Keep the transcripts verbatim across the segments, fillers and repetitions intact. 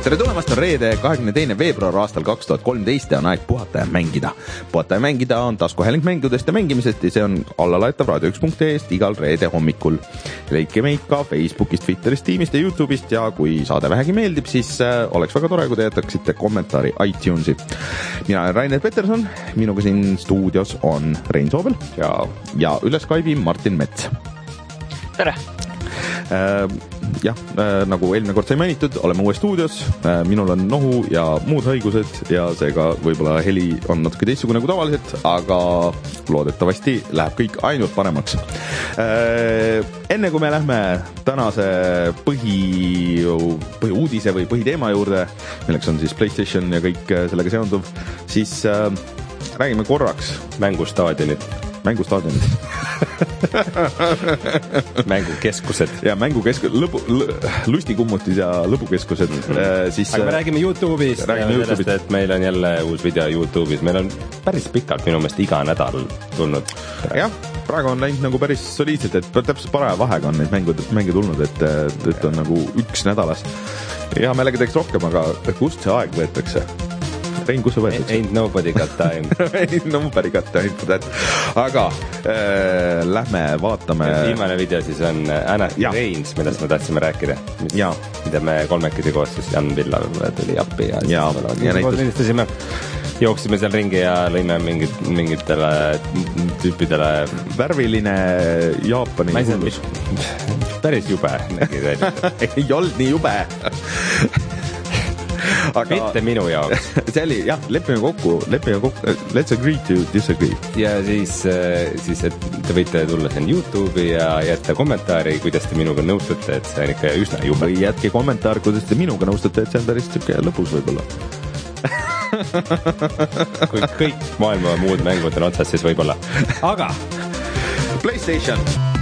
tere tulemast, on reede kahekümne teine veebruar aastal kaks tuhat kolmteist ja on aeg puhata ja mängida. Puhata ja mängida on taskuhääling mängudest ja mängimisest ja see on allalaetav raadio üks punkt ee-st igal reede hommikul. Leidke meid ka Facebookist, Twitterist, Teamist ja YouTube'ist ja kui saade vähegi meeldib, siis äh, oleks väga tore, kui te jätaksite kommentaari iTunesi. Mina olen Rainer Peterson, minuga siin stuudios on Rein Soobel ja, ja üle Skype'i Martin Mets. Tere! Äh, jah, äh, nagu eelmine kord sai mainitud, oleme uue stuudios, äh, minul on nohu ja muud haigused ja seega võib-olla heli on natuke teistsugune kui tavaliselt, aga loodetavasti läheb kõik ainult paremaks. Äh, enne kui me lähme tänase põhi, põhi uudise või põhiteema juurde, milleks on siis PlayStation ja kõik sellega seonduv, siis äh, räägime korraks mängustaadionid. Mängustaadionid. mängukeskused ja mängukeskused, lõbu, lustikumutis ja lõbukeskused mm-hmm. siis, aga me räägime YouTube'ist räägime sellest, YouTube'ist. Et meil on jälle uus video YouTube'is, meil on päris pikalt minu meelest iga nädal tulnud. Jah, praegu on läinud nagu päris soliidselt, et täpselt paraja vahega on neid mänge, mänge tulnud, et, et on nagu üks nädalas. Hea meelega teeks rohkem, aga kust see aeg võetakse? Rein, kus see võetakse? Ain't nobody got time. Ain't nobody got time for that. Aga äh, lähme vaatame. Viimane video siis on Anna Reigns, millest me tahtsime rääkida. Mis, mida me kolmekesi koos siis Jan Villar tuli appi. Ja, ja, ja näitus. Jooksime seal ringi ja lõime mingit, mingitele tüüpidele. Värviline Jaapani hullus. Päris jube. Ei olnud nii jube. Aga mitte minu jaoks. See oli, jah, lepime kokku, lepime kokku, let's agree to disagree. Ja siis, siis et te võite tulla siin YouTube'i ja jätta kommentaari, kuidas te minuga nõustute, et see on ikka üsna jube. Või jätke kommentaar, kuidas te minuga nõustute, et see on päris tükke lõbus võib-olla. Kui kõik maailma muud mängud on otsas, siis võib-olla. Aga PlayStation.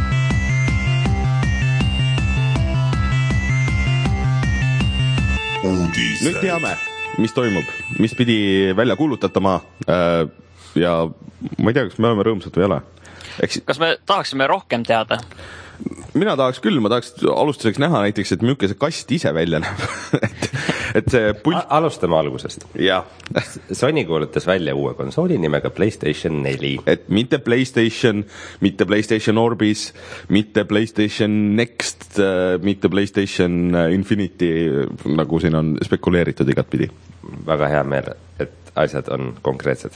Nüüd teame, mis toimub, mis pidi välja kuulutatama ja ma ei tea, kas me oleme rõõmsad või ei ole. Eks... Kas me tahaksime rohkem teada? Mina tahaks küll, ma tahaks alustuseks näha näiteks, et milline see kast ise välja näeb. et, et see pult... Alustame algusest. Ja. Sony kuulutas välja uue konsooli nimega PlayStation neli. Et mitte PlayStation, mitte PlayStation Orbis, mitte PlayStation Next, mitte PlayStation Infinity, nagu siin on spekuleeritud igatpidi. Väga hea meel, et asjad on konkreetsed.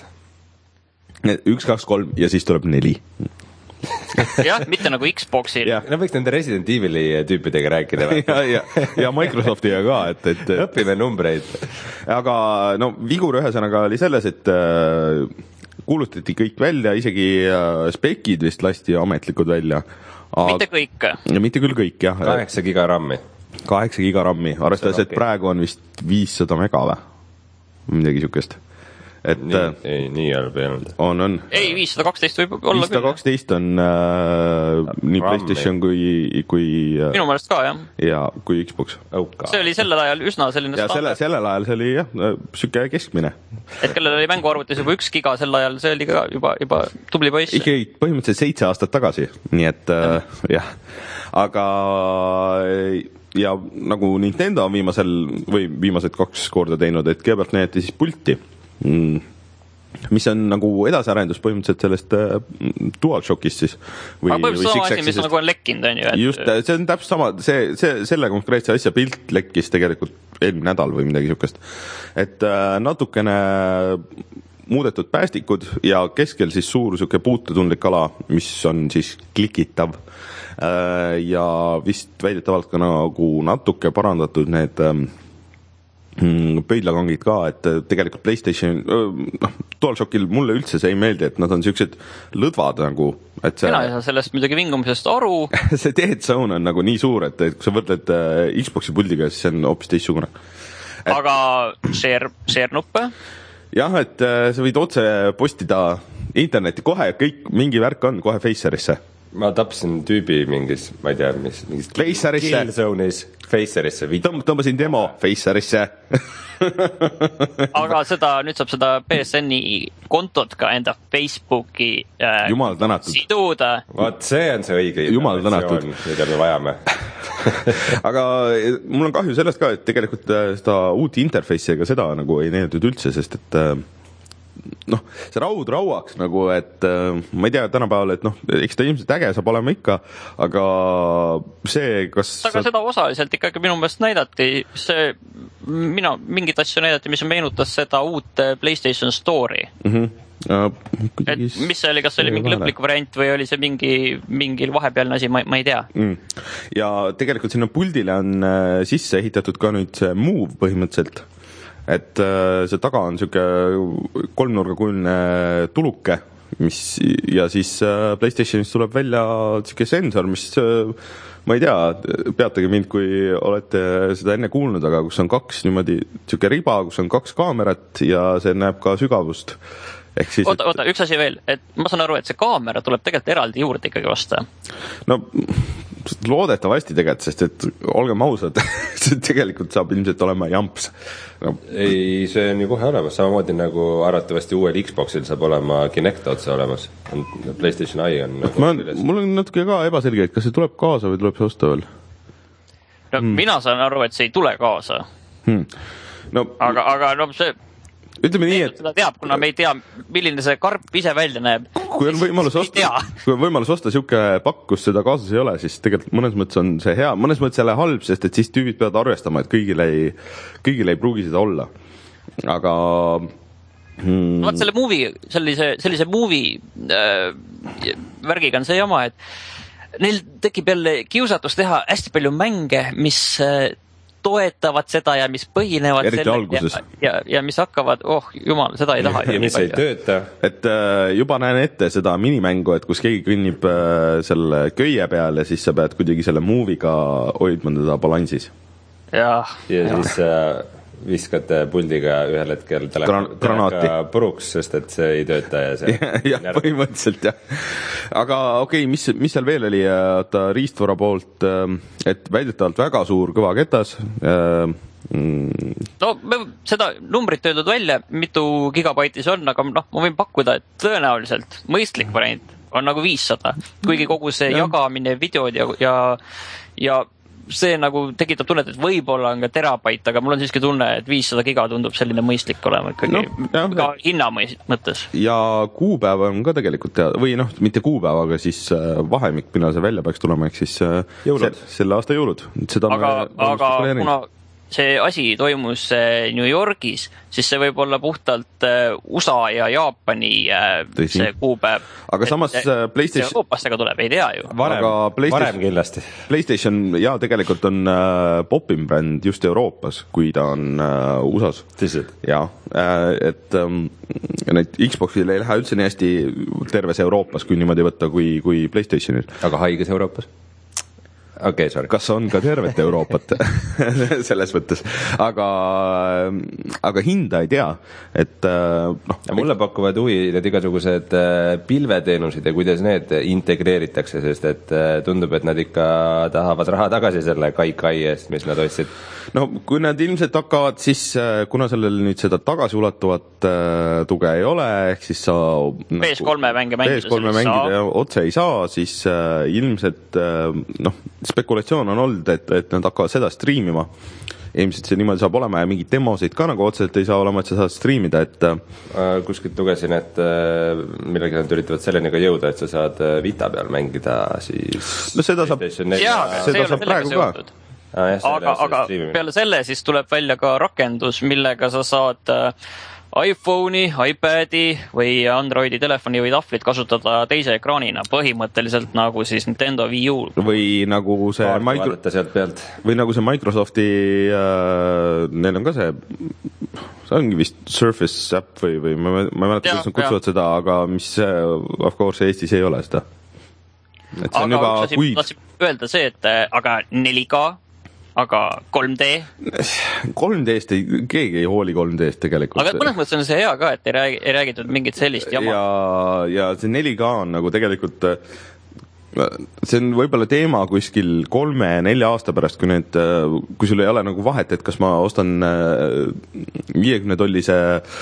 Üks, kaks, kolm ja siis tuleb neli. jah, mitte nagu Xboxil. No võiks nende Resident Evil'i tüüpidega rääkida. ja, ja, ja Microsoftiga ka, et, et õpime numbreid. Aga no vigur ühesõnaga oli selles, et äh, kuulutati kõik välja, isegi äh, spekid vist lasti ametlikud välja. Aga... Mitte kõik. Ja mitte küll kõik, jah. Kaheksa giga rammi. Kaheksa giga rammi. Arvestades, et praegu on vist viissada mega või? Midagi sükest. Et, nii, ei, nii halb ei olnud. On, on. Ei, viissada kaksteist võib olla viissada kaksteist on äh, nii PlayStation kui, kui äh, minu meelest ka, jah. Ja kui Xbox. Okay. See oli sellel ajal üsna selline ja selle, sellel ajal see oli jah, süke keskmine. Et kellel oli mänguarvutis juba üks giga sel ajal, see oli ka juba, juba tubli poiss. Ikka põhimõtteliselt seitse aastat tagasi, nii et äh, jah. Aga ja nagu Nintendo on viimasel või viimased kaks korda teinud, et kõigepealt näete siis pulti, mis on nagu edasiarendus põhimõtteliselt sellest äh, DualShockist siis. Või, aga põhimõtteliselt sama asi, mis on nagu on lekkinud, on ju. Et... Just, see on täpselt sama, see, see, selle konkreetse asja pilt lekkis tegelikult eelmine nädal või midagi sükest. Et äh, natukene muudetud päästikud ja keskel siis suur süke puututundlik ala, mis on siis klikitav äh, ja vist väidetavalt ka nagu natuke parandatud need äh, pöidlakangid ka, et tegelikult PlayStation, noh, DualShockil mulle üldse see ei meeldi, et nad on sellised lõdvad nagu, et see... Mina ei saa sellest midagi vingumisest aru. see dead zone on nagu nii suur, et, et kui sa võrdled Xboxi puldiga, siis see on hoopis teistsugune. Et... Aga share, share nuppe? Jah, et sa võid otse postida interneti kohe, kõik mingi värk on kohe Facerisse. ma tapsin tüübi mingis, ma ei tea, mis mingis Facerisse Facerisse Tõmb, tõmbasin demo Facerisse aga seda, nüüd saab seda P S N-i kontot ka enda Facebooki äh, Jumal tänatud siduda. Vaat see on see õige Jumal tänatud mida me vajame aga mul on kahju sellest ka, et tegelikult seda uut interface'i ega seda nagu ei näidatud üldse, sest et noh, see raud rauaks nagu, et ma ei tea tänapäeval, et noh, eks ta ilmselt äge saab olema ikka, aga see, kas aga seda osaliselt ikkagi minu meelest näidati, see mina, mingit asju näidati, mis meenutas seda uut PlayStation Store'i mm-hmm. Ja, et mis see oli, kas see oli mingi lõplik variant või oli see mingi, mingi vahepealne asi, ma, ma ei tea mm. Ja tegelikult sinna puldile on sisse ehitatud ka nüüd see Move põhimõtteliselt, et see taga on siuke kolmnurgakujuline tuluke, mis ja siis PlayStationis tuleb välja siuke sensor, mis ma ei tea, peatage mind, kui olete seda enne kuulnud, aga kus on kaks niimoodi siuke riba, kus on kaks kaamerat ja see näeb ka sügavust. Siis, oota, oota, üks asi veel, et ma saan aru, et see kaamera tuleb tegelikult eraldi juurde ikkagi vasta. No loodetavasti tegelikult, sest et olgem ausad, see tegelikult saab ilmselt olema jamps. No. Ei, see on ju kohe olemas, samamoodi nagu arvatavasti uuel Xboxil saab olema Kinect otse olemas. PlayStation Eye on ma, mul on natuke ka ebaselge, et kas see tuleb kaasa või tuleb see osta veel? No hmm. mina saan aru, et see ei tule kaasa hmm. no, aga, aga no see ütleme nii, et seda teab, kuna me ei tea, milline see karp ise välja näeb. Kui on võimalus osta, kui on võimalus osta siuke pakk, kus seda kaasas ei ole, siis tegelikult mõnes mõttes on see hea, mõnes mõttes jälle halb, sest et siis tüübid peavad arvestama, et kõigil ei, kõigil ei pruugi seda olla. Aga hmm. vaat selle movie, sellise, sellise movie äh, värgiga on see jama, et neil tekib jälle kiusatus teha hästi palju mänge, mis äh, toetavad seda ja mis põhinevad eriti alguses ja, ja, ja mis hakkavad, oh jumal, seda ei taha ja mis ei tööta et äh, juba näen ette seda minimängu, et kus keegi kõnnib äh, selle köie peal ja siis sa pead kuidagi selle moviga hoidma teda balansis ja, ja, ja siis äh, viskate puldiga ühel hetkel Gran- teleka puruks, sest et see ei tööta ja see ja, ja põhimõtteliselt jah. Aga okei, okay, mis, mis seal veel oli ta riistvara poolt, et väidetavalt väga suur kõva ketas mm. no me seda numbrit öeldud välja, mitu gigabaiti see on, aga noh, ma võin pakkuda, et tõenäoliselt mõistlik variant on nagu viissada, kuigi kogu see ja. jagamine, videod ja, ja, ja see nagu tekitab tunnet, et võib-olla on ka terabait, aga mul on siiski tunne, et viissada giga tundub selline mõistlik olema ikkagi no, jah, ka hinna mõttes. Ja kuupäev on ka tegelikult teada, või noh, mitte kuupäev, aga siis vahemik, mina see välja peaks tulema, ehk siis se, selle aasta jõulud. Seda aga, aga kuna see asi toimus New Yorgis, siis see võib olla puhtalt U S A ja Jaapani Tõsi. see kuupäev. Aga samas et, PlayStation... Euroopastega tuleb, ei tea ju. Varem, varem kindlasti. PlayStation ja tegelikult on äh, popim bränd just Euroopas, kui ta on äh, U S A-s. Tõsiselt? Jaa, äh, et ähm, need Xboxil ei lähe üldse nii hästi terves Euroopas, kui niimoodi võtta, kui, kui PlayStationil. Aga haiges Euroopas? Okay, sorry. Kas on ka tervet Euroopat selles mõttes, aga, aga hinda ei tea, et noh. Mulle pakuvad huvi need igasugused pilveteenused ja kuidas need integreeritakse, sest et tundub, et nad ikka tahavad raha tagasi selle kai-kai eest, mis nad ostsid. No kui nad ilmselt hakkavad, siis kuna sellel nüüd seda tagasiulatuvat tuge ei ole, ehk siis sa P S kolme mänge mängida, P S kolme mängida otse ei saa, siis ilmselt noh, spekulatsioon on olnud, et, et nad hakkavad seda striimima. Ilmselt see niimoodi saab olema ja mingid demosid ka nagu otseselt ei saa olema, et sa saad striimida, et kuskilt lugesin, et millega nad üritavad selleni ka jõuda, et sa saad Vita peal mängida siis no seda saab, ja, seda saab praegu ka ah, jah, aga, aga peale selle siis tuleb välja ka rakendus, millega sa saad iPhone'i, iPad'i või Androidi telefoni või tahvlit kasutada teise ekraanina, põhimõtteliselt nagu siis Nintendo Wii U. Või nagu see, Micro... või nagu see Microsofti, äh, neil on ka see, see ongi vist Surface App või, või ma, ma ei mäleta, kuidas nad kutsuvad seda, aga mis of course Eestis ei ole seda. Et see on aga juba üks asi, tahtsin öelda see, et aga neli K, aga kolm D? kolm D-st ei, keegi ei hooli kolm D-st tegelikult. Aga mõnes mõttes on see hea ka, et ei, räägi, ei räägitud mingit sellist jama. Ja, ja see neli K on nagu tegelikult see on võib-olla teema kuskil kolme-nelja aasta pärast, kui need, kui sul ei ole nagu vahet, et kas ma ostan viiekümne tollise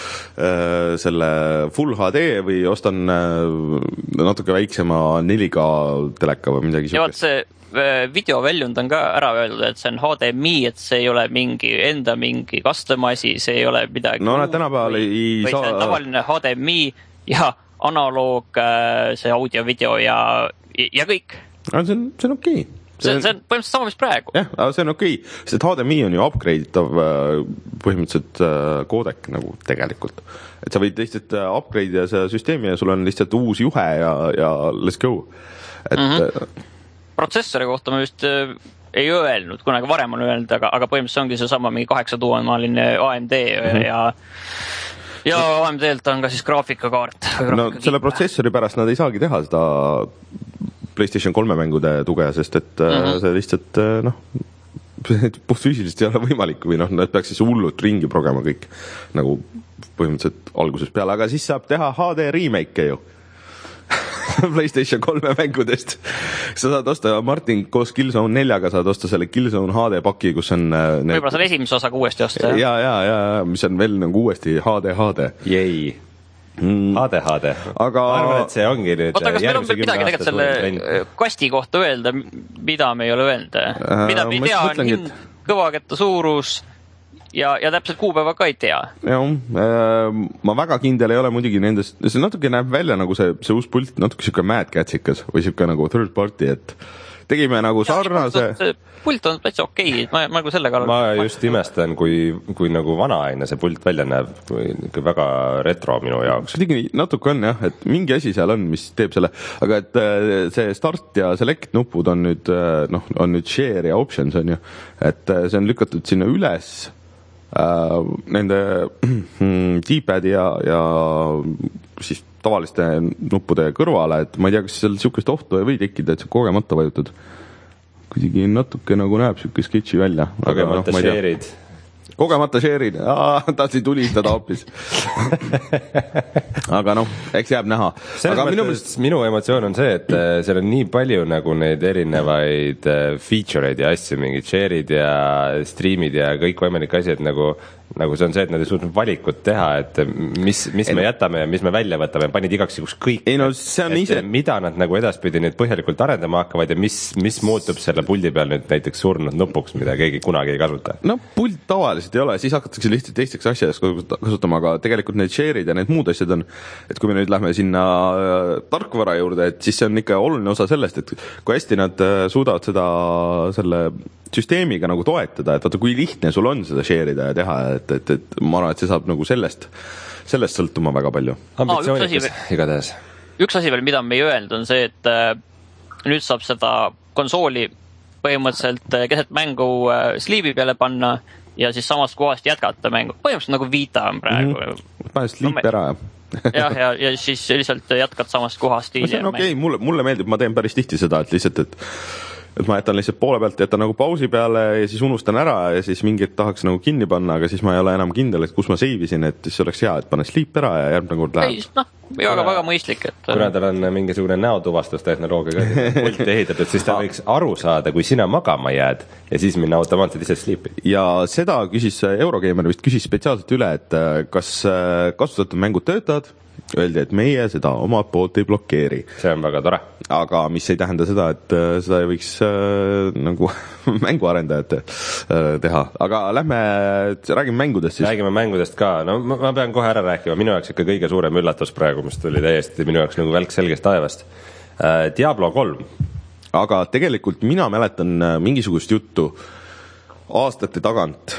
selle Full H D või ostan natuke väiksema neli K teleka või midagi ja vaat see videoväljund on ka ära öeldud, et see on H D M I, et see ei ole mingi enda mingi custom asi, see ei ole midagi no nad tänapäeval ei, ei või saa see on tavaline H D M I ja analoog, see audio-video ja, ja kõik. No, see on, see on okei okay. See, see on põhimõtteliselt sama, mis praegu. jah, aga see on okei okay., sest H D M I on ju upgrade'itav põhimõtteliselt koodek nagu tegelikult. Et sa võid lihtsalt upgrade'ida see süsteemi ja sul on lihtsalt uus juhe ja, ja let's go. Et mm-hmm. protsessori kohta ma just ei öelnud, kunagi varem on öelnud, aga, aga põhimõtteliselt ongi see sama mingi kaheksatuumaline A M D mm-hmm. ja ja A M D-lt on ka siis graafikakaart. No selle protsessori pärast nad ei saagi teha seda PlayStation kolme mängude tuge, sest et mm-hmm. see lihtsalt noh, puhtfüüsiliselt ei ole võimalik või noh, nad peaks siis hullult ringi progema kõik nagu põhimõtteliselt algusest peale, aga siis saab teha H D remake ju PlayStation kolme mängudest. Sa saad osta, Martin, koos Killzone neljaga saad osta selle Killzone H D paki, kus on need... võib-olla selle esimese osaga uuesti osta. Ja, ja, ja, mis on veel nagu uuesti H D H D. Jei. Mm. H D H D. Aga... ma arvan, et see ongi nüüd oota, kas meil on midagi tegelikult selle kasti kohta öelda, mida me ei ole öelnud? Mida me ei tea on hind, kõvaketta suurus ja, ja täpselt kuupäeva ka ei tea. Jah, ma väga kindel ei ole muidugi nendest, see natuke näeb välja nagu see, see uus pult, natuke siuke Mad Catsikas või siuke nagu third party, et tegime nagu sarnase... Ja, pult on täitsa okei, ma, ma nagu selle kallal... ma just imestan, kui, kui nagu vanaaine see pult välja näeb, kui väga retro minu jaoks. Natuke on jah, et mingi asi seal on, mis teeb selle, aga et see start ja select nupud on nüüd, noh, on nüüd share ja options on ju, et see on lükatud sinna üles äh, nende D-pad ja, ja siis tavaliste nuppude kõrvale, et ma ei tea, kas seal siukest ohtu ei või tekkida, et see kogemata vajutad. Kuidagi natuke nagu näeb siuke sketši välja. Kogemata no, share'id. Kogemata share'id. Tahtsi tulistada hoopis. Aga noh, eks jääb näha. Aga minu, mõttes, minu emotsioon on see, et seal on nii palju nagu neid erinevaid feature'id ja asju, mingid share'id ja stream'id ja kõik võimalik asi, et nagu nagu see on see, et nad ei suutnud valikut teha, et mis, mis ei, me jätame ja mis me välja võtame, panid igaks juhuks kõik. Ei no see on ise... mida nad nagu edaspidi nüüd põhjalikult arendama hakkavad ja mis, mis muutub selle puldi peal nüüd näiteks surnud nupuks, mida keegi kunagi ei kasuta? No pult tavaliselt ei ole, siis hakatakse lihtsalt teisteks asjades kasutama, aga tegelikult need share'id ja need muud asjad on, et kui me nüüd lähme sinna tarkvara juurde, et siis see on ikka oluline osa sellest, et kui hästi nad suudavad seda selle süsteemiga nagu toetada, et vaata, kui lihtne sul on seda share'ida ja teha, et, et, et ma arvan, et see saab nagu sellest, sellest sõltuma väga palju. Ambitsioonikas, igatahes. Üks asi veel, mida me ei öelnud, on see, et äh, nüüd saab seda konsooli põhimõtteliselt keset mängu äh, sleeve'i peale panna ja siis samast kohast jätkata mängu. Põhimõtteliselt nagu Vita on praegu. Mm-hmm. Pane sleep no, ära. jah, ja, ja siis lihtsalt jätkad samast kohast. See on okei, okay. mulle, mulle meeldib, ma teen päris tihti seda, et lihtsalt, et et ma jätan lihtsalt poole pealt, jätan nagu pausi peale ja siis unustan ära ja siis mingit tahaks nagu kinni panna, aga siis ma ei ole enam kindel, et kus ma save isin, et siis oleks hea, et pane sleep ära ja järgmine kord läheb. Noh, väga, väga mõistlik, et... kuna tal on mingisugune näotuvastustehnoloogia ka pulti ehitatud, siis ta võiks aru saada, kui sina magama jääd ja siis minna automaatselt ise sleepi. Ja seda küsis Eurogeimer vist küsis spetsiaalselt üle, et kas kasutatud mängud töötavad, öeldi, et meie seda omalt poolt ei blokeeri. See on väga tore. Aga mis ei tähenda seda, et seda ei võiks äh, nagu mänguarendajad äh, teha. Aga lähme, räägime mängudest siis. Räägime mängudest ka. No ma, ma pean kohe ära rääkima. Minu jaoks ikka kõige suurem üllatus praegu, mis tuli täiesti minu jaoks nagu välk selgest taevast. Äh, Diablo kolm. Aga tegelikult mina mäletan mingisugust juttu aastate tagant,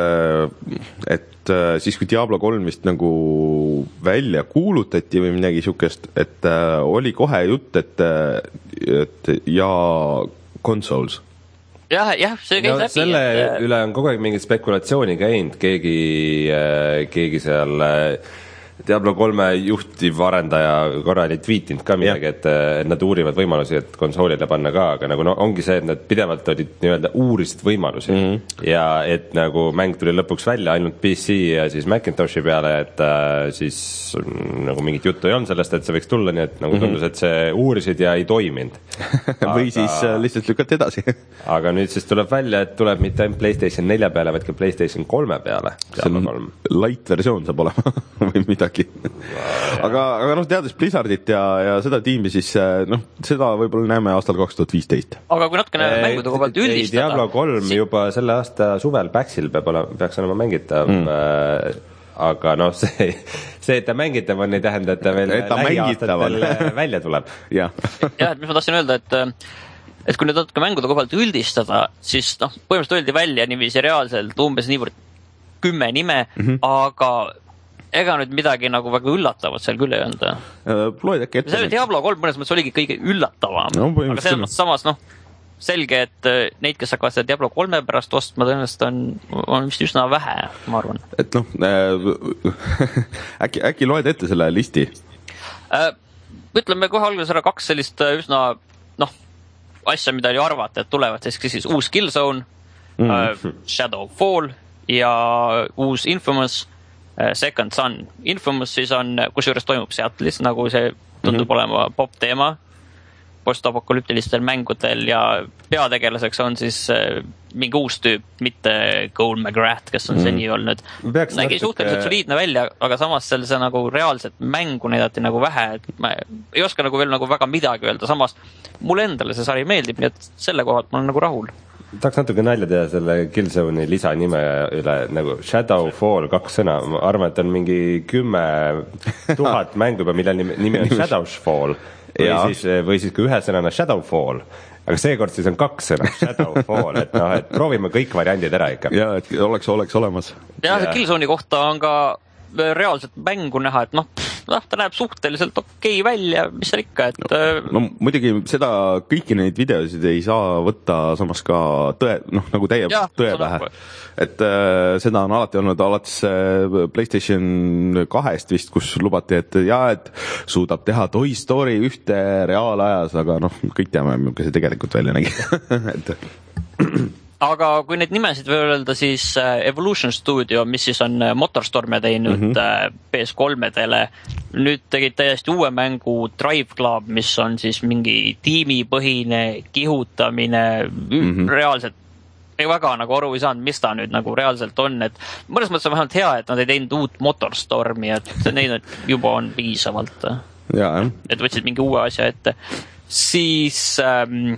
et siis kui Diablo kolm vist nagu välja kuulutati või midagi siukest, et oli kohe jutt, et, et ja consoles. jah, jah, see käis no, läbi. Selle et... üle on kogu aeg mingit spekulatsiooni käinud, keegi, keegi seal Diablo kolme juhtiv arendaja korra oli tweetinud ka midagi, et, et nad uurivad võimalusi, et konsoolile panna ka, aga nagu no, ongi see, et nad pidevalt olid nii-öelda uurisid võimalusi mm -hmm. ja et nagu mäng tuli lõpuks välja ainult P C ja siis Macintoshi peale, et äh, siis nagu mingit juttu ei olnud sellest, et see võiks tulla, nii et nagu tundus, et see uurisid ja ei toiminud aga... või siis äh, lihtsalt lükati edasi aga nüüd siis tuleb välja, et tuleb mitte ainult PlayStation nelja peale, vaid ka PlayStation kolme peale. see on light versioon saab olema või midagi aga, aga noh, teades Blizzardit ja, ja seda tiimi, siis noh, seda võib-olla näeme aastal kaks tuhat viisteist. aga kui natukene mängude koha pealt üldistada. Diablo kolm si juba selle aasta suvel Paxil peab olema, peaks olema mängitav mm. äh, aga noh, see, see, et ta mängitav on, ei tähenda, et ta veel lähiaastatel välja tuleb. jah, et mis ma tahtsin öelda, et et kui nüüd natuke mängude koha pealt üldistada, siis noh, põhimõtteliselt öeldi välja niiviisi reaalselt umbes niivõrd kümme nime mm, -hmm. aga ega nüüd midagi nagu väga üllatavat seal küll ei olnud. Loed äkki ette. See Diablo kolm mõnes mõttes oligi kõige üllatavam. No, aga selles mõttes samas, noh, selge, et neid, kes hakkavad seda Diablo kolme pärast ostma, tõenäoliselt on, on vist üsna vähe, ma arvan. Et noh, äkki, äkki loed ette selle listi? Ütleme kohe alguses ära kaks sellist üsna, noh, asja, mida oli arvata, et tulevad siis, siis uus Killzone, mm. Shadowfall ja uus Infamous Second Son. Infamous siis on, kusjuures toimub Seattle'is, nagu see tundub mm-hmm. olema pop teema postapokalüptilistel mängudel ja peategelaseks on siis mingi uus tüüp, mitte Cole McGrath, kes on mm. seni olnud. Nägi natuke... suhteliselt soliidne välja, aga samas seal see nagu reaalset mängu näidati nagu vähe, et ma ei oska nagu veel nagu väga midagi öelda, samas mulle endale see sari meeldib, nii et selle kohalt ma olen nagu rahul. Tahaks natuke nalja teha selle Killzone'i lisanime üle, nagu Shadowfall, kaks sõna, ma arvan, et on mingi kümme tuhat mängu juba, mille nimi, nimi on Shadowfall või siis, või siis ka ühe sõnana Shadowfall, aga seekord siis on kaks sõna Shadowfall, et noh, et proovime kõik variandid ära ikka. Ja, et oleks, oleks olemas. Ja see Killzone'i kohta on ka reaalselt mängu näha, et noh, noh, ta näeb suhteliselt okei välja, mis seal ikka, et no, no muidugi seda, kõiki neid videosid ei saa võtta samas ka tõe, noh, nagu täie ja, tõe pähe. Et äh, seda on alati olnud alates äh, PlayStation kahest vist, kus lubati, et jaa, et suudab teha Toy Story ühte reaalajas, aga noh, kõik teame, milline see tegelikult välja nägi. et aga kui neid nimesid veel öelda, siis Evolution Studio, mis siis on Motorstormia teinud mm -hmm. P S kolmedele, nüüd tegid täiesti uue mängu Drive Club, mis on siis mingi tiimipõhine kihutamine mm, -hmm. reaalselt ei väga nagu aru ei saanud, mis ta nüüd nagu reaalselt on, et mõnes mõttes on vähemalt hea, et nad ei teinud uut Motorstormi, et neid juba on piisavalt. Ja, et võtsid mingi uue asja ette. Siis ähm,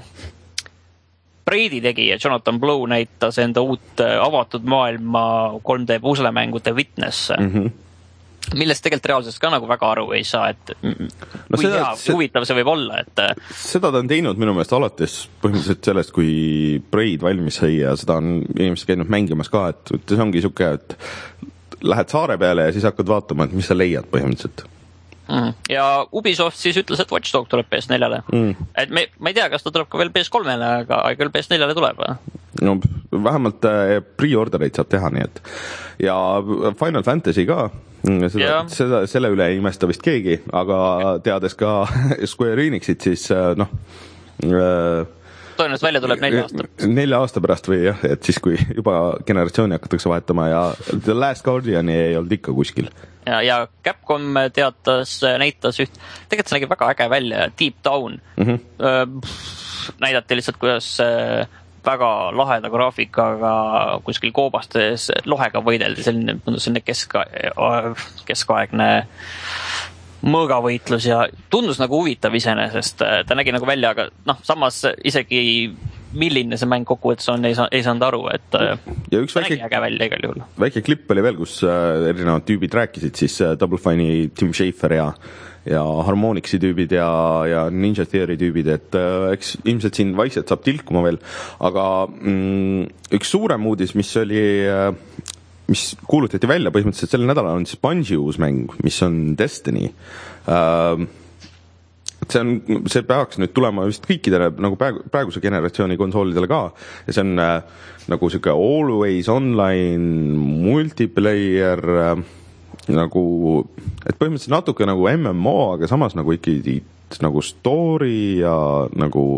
Brady tegija Jonathan Blow näitas enda uut avatud maailma kolm D puslemängude Witness, mm -hmm. millest tegelikult reaalselt ka nagu väga aru ei saa, et no kui seda, hea, see, huvitav see võib olla, et seda ta on teinud minu meelest alates põhimõtteliselt sellest, kui Braid valmis sai ja seda on inimesed käinud mängimas ka, et see ongi siuke, et lähed saare peale ja siis hakkad vaatama, et mis sa leiad põhimõtteliselt. Mm. Ja Ubisoft siis ütles, et Watch Dogs tuleb P S neljale. Mm. Et me, ma ei tea, kas ta tuleb ka veel P S kolmele, aga küll P S neljale tuleb. No vähemalt pre-ordereid saab teha, nii et. Ja Final Fantasy ka, seda, seda, selle üle ei imesta vist keegi, aga teades ka Square Enixit, siis noh... tõenäoliselt välja tuleb nelja aasta pärast. Nelja aasta pärast või jah, et siis kui juba generatsiooni hakatakse vahetama ja The Last Guardiani ei olnud ikka kuskil. Ja, ja Capcom teatas, näitas üht, tegelikult see nägi väga äge välja, Deep Down. Mm -hmm. Näidati lihtsalt, kuidas väga laheda graafikaga kuskil koobastes lohega võideldi, selline, selline keska, keskaegne mõõgavõitlus ja tundus nagu huvitav iseenesest, ta nägi nagu välja, aga noh, samas isegi milline see mäng kokkuvõttes on, ei, saa, ei saanud aru, et ja üks väike, äge välja igal juhul. Väike klipp oli veel, kus erinevad tüübid rääkisid, siis Double Fine'i Tim Schafer ja, ja Harmonixi tüübid ja, ja Ninja Theory tüübid, et eks ilmselt siin vaikselt saab tilkuma veel, aga mm, üks suurem uudis, mis oli, mis kuulutati välja põhimõtteliselt sel nädalal, on siis Bungie uus mäng, mis on Destiny. Uh, see on, see peaks nüüd tulema vist kõikidele nagu praegu, praeguse generatsiooni konsoolidele ka ja see on äh, nagu siuke always online multiplayer äh, nagu, et põhimõtteliselt natuke nagu M M O, aga samas nagu ikkagi nagu story ja nagu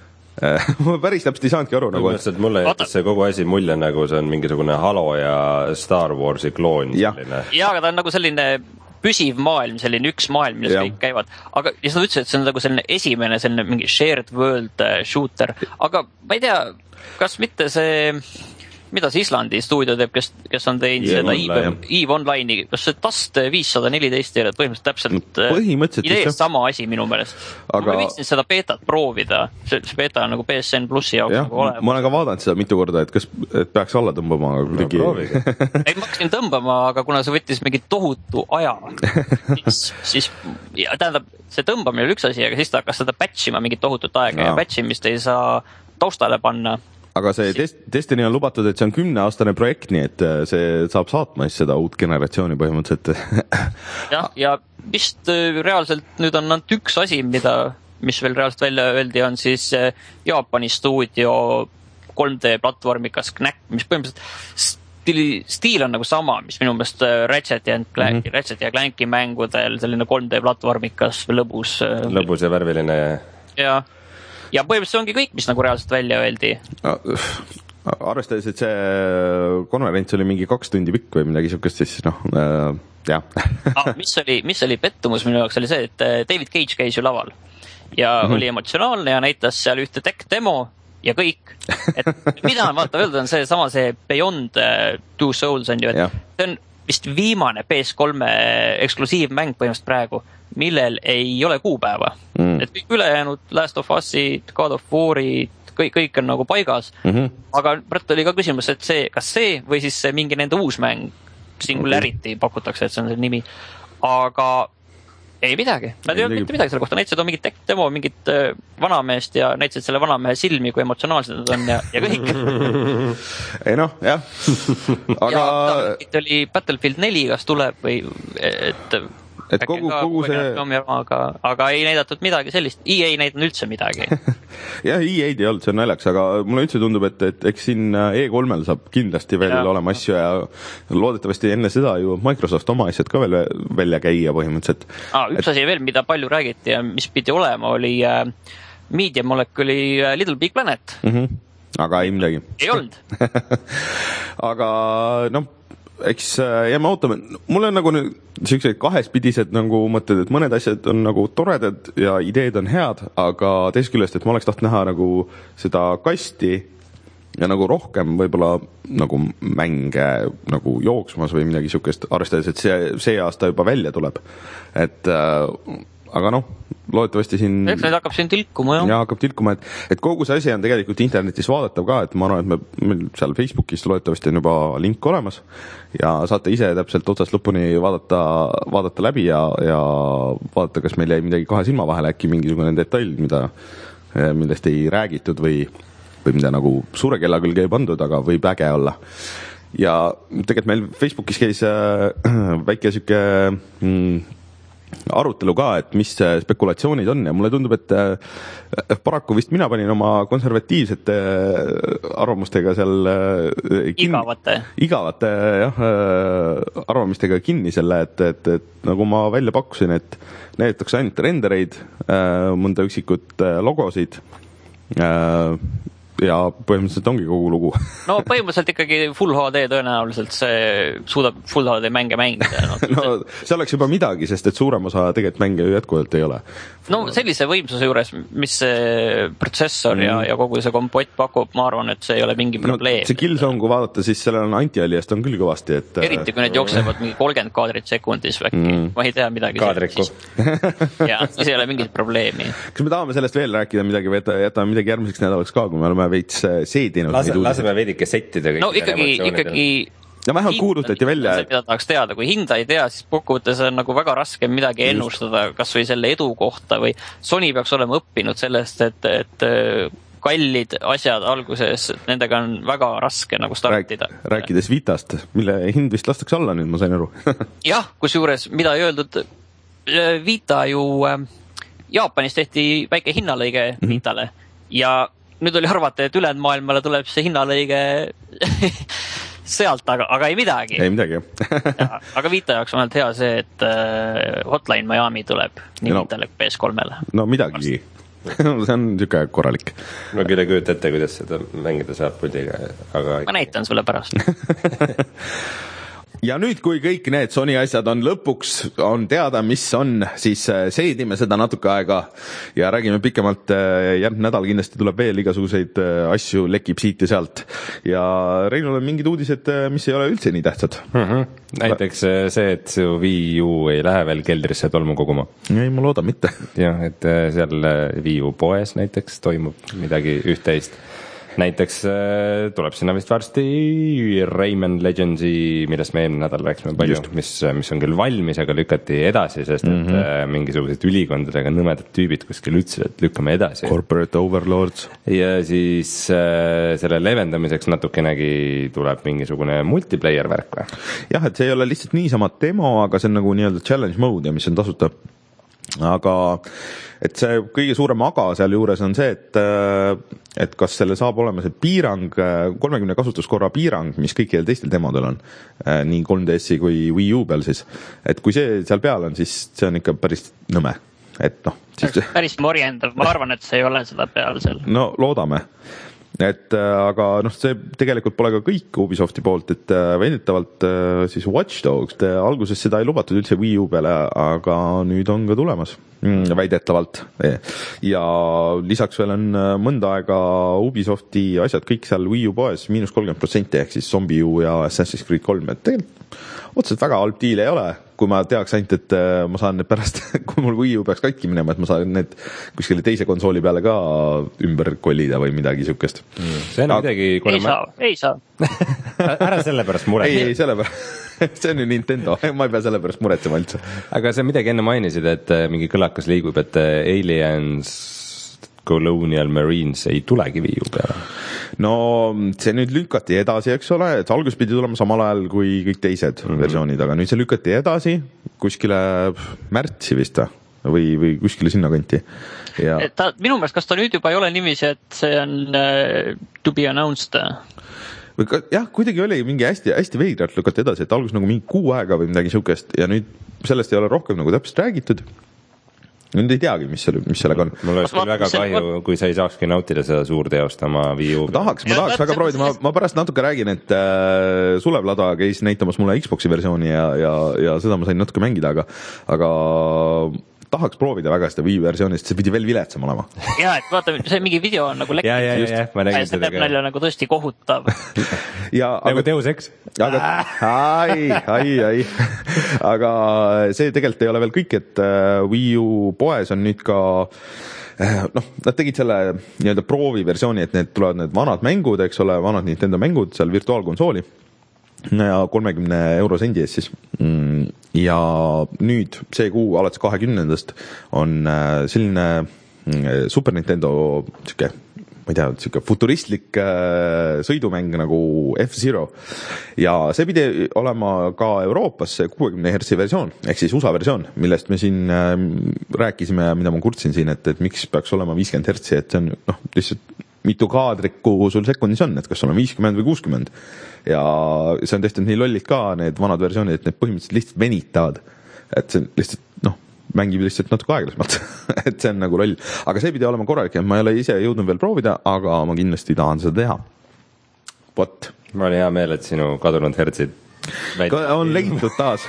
ma päris täpselt ei saanudki aru nagu, et mulle jättis see kogu asi mulje nagu see on mingisugune Halo ja Star Warsi kloon. Ja, ja aga ta on nagu selline püsiv maailm, selline üks maailm, milles kõik käivad. Aga ja sa ütlesid, et see on nagu selline esimene selline mingi shared world shooter. Aga ma ei tea, kas mitte see... mida see Islandi stuudio teeb, kes, kes on teinud seda EVE, EVE Online'i, kas see Dust viissada neliteist ei ole põhimõtteliselt täpselt põhimõtteliselt ideest sama asi minu meelest. Aga... ma võtsin seda betat proovida, see, see beta on nagu P S N plussi jaoks jah, nagu olema. Ma olen ka vaadanud seda mitu korda, et kas et peaks alla tõmbama no, kuidagi. Ei, ma hakkasin tõmbama, aga kuna see võttis mingi tohutu aja, siis, siis ja, tähendab, see tõmbamine oli üks asi, aga siis ta hakkas seda patchima mingit tohutut aega ja, ja patchimist ei saa taustale panna. Aga see test, Destiny on lubatud, et see on kümneaastane projekt, nii et see saab saatma siis seda uut generatsiooni põhimõtteliselt. jah, ja vist reaalselt nüüd on ainult üks asi, mida, mis veel reaalselt välja öeldi, on siis Jaapani stuudio kolm D platvormikas Knack, mis põhimõtteliselt stiili, stiil on nagu sama, mis minu meelest Ratchet ja Clank, mm-hmm. Ratchet ja Clanki mängudel selline kolm D platvormikas lõbus. Lõbus ja värviline. Ja ja põhimõtteliselt ongi kõik, mis nagu reaalselt välja öeldi. Arvestades, et see konverents oli mingi kaks tundi pikk või midagi siukest, siis noh, äh, jah. ah, mis, oli, mis oli pettumus minu jaoks oli see, et David Cage käis ju laval ja mm-hmm. oli emotsionaalne ja näitas seal ühte tech demo ja kõik. Et mida on vaata öelda, on see sama see Beyond Two Souls on ju, et ja. See on vist viimane P S kolme eksklusiivmäng põhimõtteliselt praegu, millel ei ole kuupäeva. Mm. Et kõik ülejäänud Last of Us'id, God of War'id, kõik, kõik on nagu paigas. Mm-hmm. Aga Brett oli ka küsimus, et see, kas see või siis see mingi nende uus mäng, Singularity okay. pakutakse, et see on see nimi. Aga ei midagi. Nad ei olnud mitte midagi selle kohta. Näitasid on mingit tech demo, mingit äh, vanameest ja näitasid selle vanamehe silmi, kui emotsionaalsed nad on ja, ja kõik. ei noh, jah. Aga... ja oli Battlefield neli, kas tuleb või et... et kogu, kogu see... aga, aga ei näidatud midagi sellist. E A ei näidanud üldse midagi. jah, E A-d ei olnud, see on naljaks, aga mulle üldse tundub, et, et eks siin E kolmel saab kindlasti veel ja. olema asju ja loodetavasti enne seda ju Microsoft oma asjad ka veel välja käia põhimõtteliselt. Ah, üks et... asi veel, mida palju räägiti ja mis pidi olema, oli äh, Media Moleculi äh, Little Big Planet. Mm-hmm. Aga ei midagi. ei olnud. aga noh, eks ja me ootame, mul on nagu sellised kahespidised nagu mõtted, et mõned asjad on nagu toredad ja ideed on head, aga teisest küljest, et ma oleks tahtnud näha nagu seda kasti ja nagu rohkem võib-olla nagu mänge nagu jooksmas või midagi sihukest, arvestades, et see, see aasta juba välja tuleb. Et äh, aga noh, loodetavasti siin... eks neid hakkab siin tilkuma, jah. Ja hakkab tilkuma, et, et kogu see asi on tegelikult internetis vaadatav ka, et ma arvan, et me, meil seal Facebookis loodetavasti on juba link olemas ja saate ise täpselt otsast lõpuni vaadata, vaadata läbi ja, ja vaadata, kas meil jäi midagi kahe silma vahele, äkki mingisugune detail, mida, millest ei räägitud või, või mida nagu suure kella külge ei pandud, aga võib äge olla. Ja tegelikult meil Facebookis käis äh, väike süke... Mm, arutelu ka, et mis spekulatsioonid on ja mulle tundub, et paraku vist mina panin oma konservatiivsete arvamustega seal kinni, igavate, igavate jah, arvamustega kinni selle, et, et, et nagu ma välja pakkusin, et näidatakse ainult rendereid, mõnda üksikut logosid ja põhimõtteliselt ongi kogu lugu. no põhimõtteliselt ikkagi Full H D tõenäoliselt see suudab Full H D mänge mängida. No, no see oleks juba midagi, sest et suurem osa tegelikult mänge ju jätkuvalt ei ole. No sellise võimsuse juures, mis see protsessor mm. ja, ja kogu see kompott pakub, ma arvan, et see ei ole mingi probleem. No, see Killzone, kui vaadata, siis sellel on anti-aliast on küll kõvasti, et... eriti kui need jooksevad mingi kolmkümmend kaadrit sekundis väkki. Mm. Ma ei tea midagi. Kaadriku. ja, siis ei ole mingit probleemi. Kas me tahame sellest veel rääkida midagi või jätame midagi järgmiseks nädalaks ka, kui me oleme veits seedinud? Lase, laseme veidike settida kõik. No ikkagi, ikkagi... ja vähemalt kuulutati välja, et... mida tahaks teada, kui hinda ei tea, siis kokkuvõttes on nagu väga raske midagi ennustada, kas või selle edu kohta või Sony peaks olema õppinud sellest, et, et kallid asjad alguses, nendega on väga raske nagu startida. Rääk, rääkides Vitast, mille hind vist lastakse alla nüüd, ma sain aru. jah, kus juures, mida ei öeldud, Vita ju Jaapanis tehti väike hinnalõige Vitale ja nüüd oli arvata, et ülejäänud maailmale tuleb see hinnalõige sealt, aga, aga ei midagi. Ei midagi, jah. Aga Vita jaoks on ainult hea see, et Hotline Miami tuleb nii no, Vitale kui P S kolmele. No midagi. see on niisugune korralik. Ma küll ei kujuta ette, kuidas seda mängida saab puldiga, aga... Ma näitan sulle pärast. Ja nüüd, kui kõik need Sony asjad on lõpuks, on teada, mis on, siis seedime seda natuke aega ja räägime pikemalt. Järgmine nädal kindlasti tuleb veel igasuguseid asju, lekib siit ja sealt. Ja Reinul on mingid uudised, mis ei ole üldse nii tähtsad. Mm-hmm. Näiteks see, et su Wii U ei lähe veel keldrisse tolmu koguma. Ei, ma loodan mitte. Jah, et seal Wii U poes näiteks toimub midagi üht-teist. Näiteks tuleb sinna vist varsti Rayman Legendsi, millest me eelmine nädal rääksime palju, mis, mis on küll valmis, aga lükati edasi, sest et mm-hmm. mingisugused ülikondadega nõmedad tüübid kuskil ütlesid, et lükkame edasi. Corporate overlords. Ja siis äh, selle levendamiseks natukenegi tuleb mingisugune multiplayer värk või? Jah, et see ei ole lihtsalt niisama demo, aga see on nagu nii-öelda challenge mode, mis on tasuta. Aga et see kõige suurem aga seal juures on see, et, et kas selle saab olema see piirang, kolmekümne kasutuskorra piirang, mis kõikidel teistel demodel on, nii kolm D S-i kui Wii U peal siis. Et kui see seal peal on, siis see on ikka päris nõme. Et noh, siis... Päris morjendav, ma arvan, et see ei ole seda peal seal. No loodame. Et aga noh, see tegelikult pole ka kõik Ubisofti poolt, et väidetavalt siis Watch Dogs, alguses seda ei lubatud üldse Wii U peale, aga nüüd on ka tulemas, väidetavalt. Ja lisaks veel on mõnda aega Ubisofti asjad kõik seal Wii U poes miinus kolmkümmend protsenti ehk siis Zombie U ja Assassin's Creed kolm, et tegelikult otseselt väga halb diil ei ole, kui ma teaks ainult, et ma saan need pärast, kui mul Wii U peaks katki minema, et ma saan need kuskile teise konsooli peale ka ümber kollida või midagi sükest. Mm. See on midagi... Ei ma... saa, ei saa. Ära selle pärast muretse. Ei, ei selle pärast. See on ju Nintendo, ma ei pea selle pärast muretsema üldse. Aga see midagi enne mainisid, et mingi kõlakas liigub, et Aliens Colonial Marines ei tulegi Wii U peale. No see nüüd lükati edasi, eks ole, et algus pidi tulema samal ajal kui kõik teised mm-hmm. versioonid, aga nüüd see lükati edasi kuskile märtsi vist või, või kuskile sinna kanti. Ja... Ta, minu meelest, kas ta nüüd juba ei ole nimisi, et see on uh, to be announced? Või ka, jah, kuidagi oli mingi hästi, hästi veidralt lükati edasi, et algus nagu mingi kuu aega või midagi sukest ja nüüd sellest ei ole rohkem nagu täpselt räägitud. Nüüd ei teagi, mis, selle, mis sellega on. Mul oleks küll väga kahju, kui sa ei saakski nautida seda suurteost oma Wii U. Ma tahaks, ma tahaks väga proovida, ma, ma pärast natuke räägin, et äh, Sulev Lada käis näitamas mulle Xboxi versiooni ja, ja, ja seda ma sain natuke mängida, aga, aga tahaks proovida väga seda Wii versioonist, see pidi veel viletsam olema. Jaa, et vaata, see mingi video on nagu lekkinud. Ja, ja, ja, ma nägin seda ka. See nagu tõesti kohutav. ja, nagu aga, Deus Ex. Aga, ai, ai, ai. Aga see tegelikult ei ole veel kõik, et Wii U poes on nüüd ka noh, nad tegid selle nii-öelda prooviversiooni, et need tulevad need vanad mängud, eks ole, vanad Nintendo mängud seal virtuaalkonsooli ja kolmekümne euro sendi eest siis. Ja nüüd see kuu alates kahekümnendast on selline Super Nintendo siuke, ma ei tea, siuke futuristlik sõidumäng nagu F-Zero. Ja see pidi olema ka Euroopas see kuuekümne hertsi versioon, ehk siis U S A versioon, millest me siin rääkisime ja mida ma kurtsin siin, et, et miks peaks olema viiskümmend hertsi, et see on noh, lihtsalt mitu kaadrit, kuhu sul sekundis on, et kas sul on viiskümmend või kuuskümmend. Ja see on tehtud nii lollid ka, need vanad versioonid, et need põhimõtteliselt lihtsalt venitavad. Et see lihtsalt, noh, mängib lihtsalt natuke aeglasemalt. et see on nagu loll. Aga see pidi olema korralik, et ma ei ole ise jõudnud veel proovida, aga ma kindlasti tahan seda teha. What? Ma olen hea meel, et sinu kadunud hertsid Väid... on leitud taas.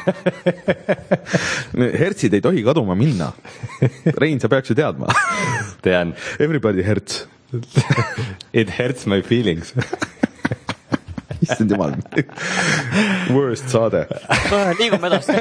Hertsid ei tohi kaduma minna. Rein, sa peaks ju teadma. Tean. Everybody hurts. It hurts my feelings. Issand jumal. Worst saade. Liigume edasi.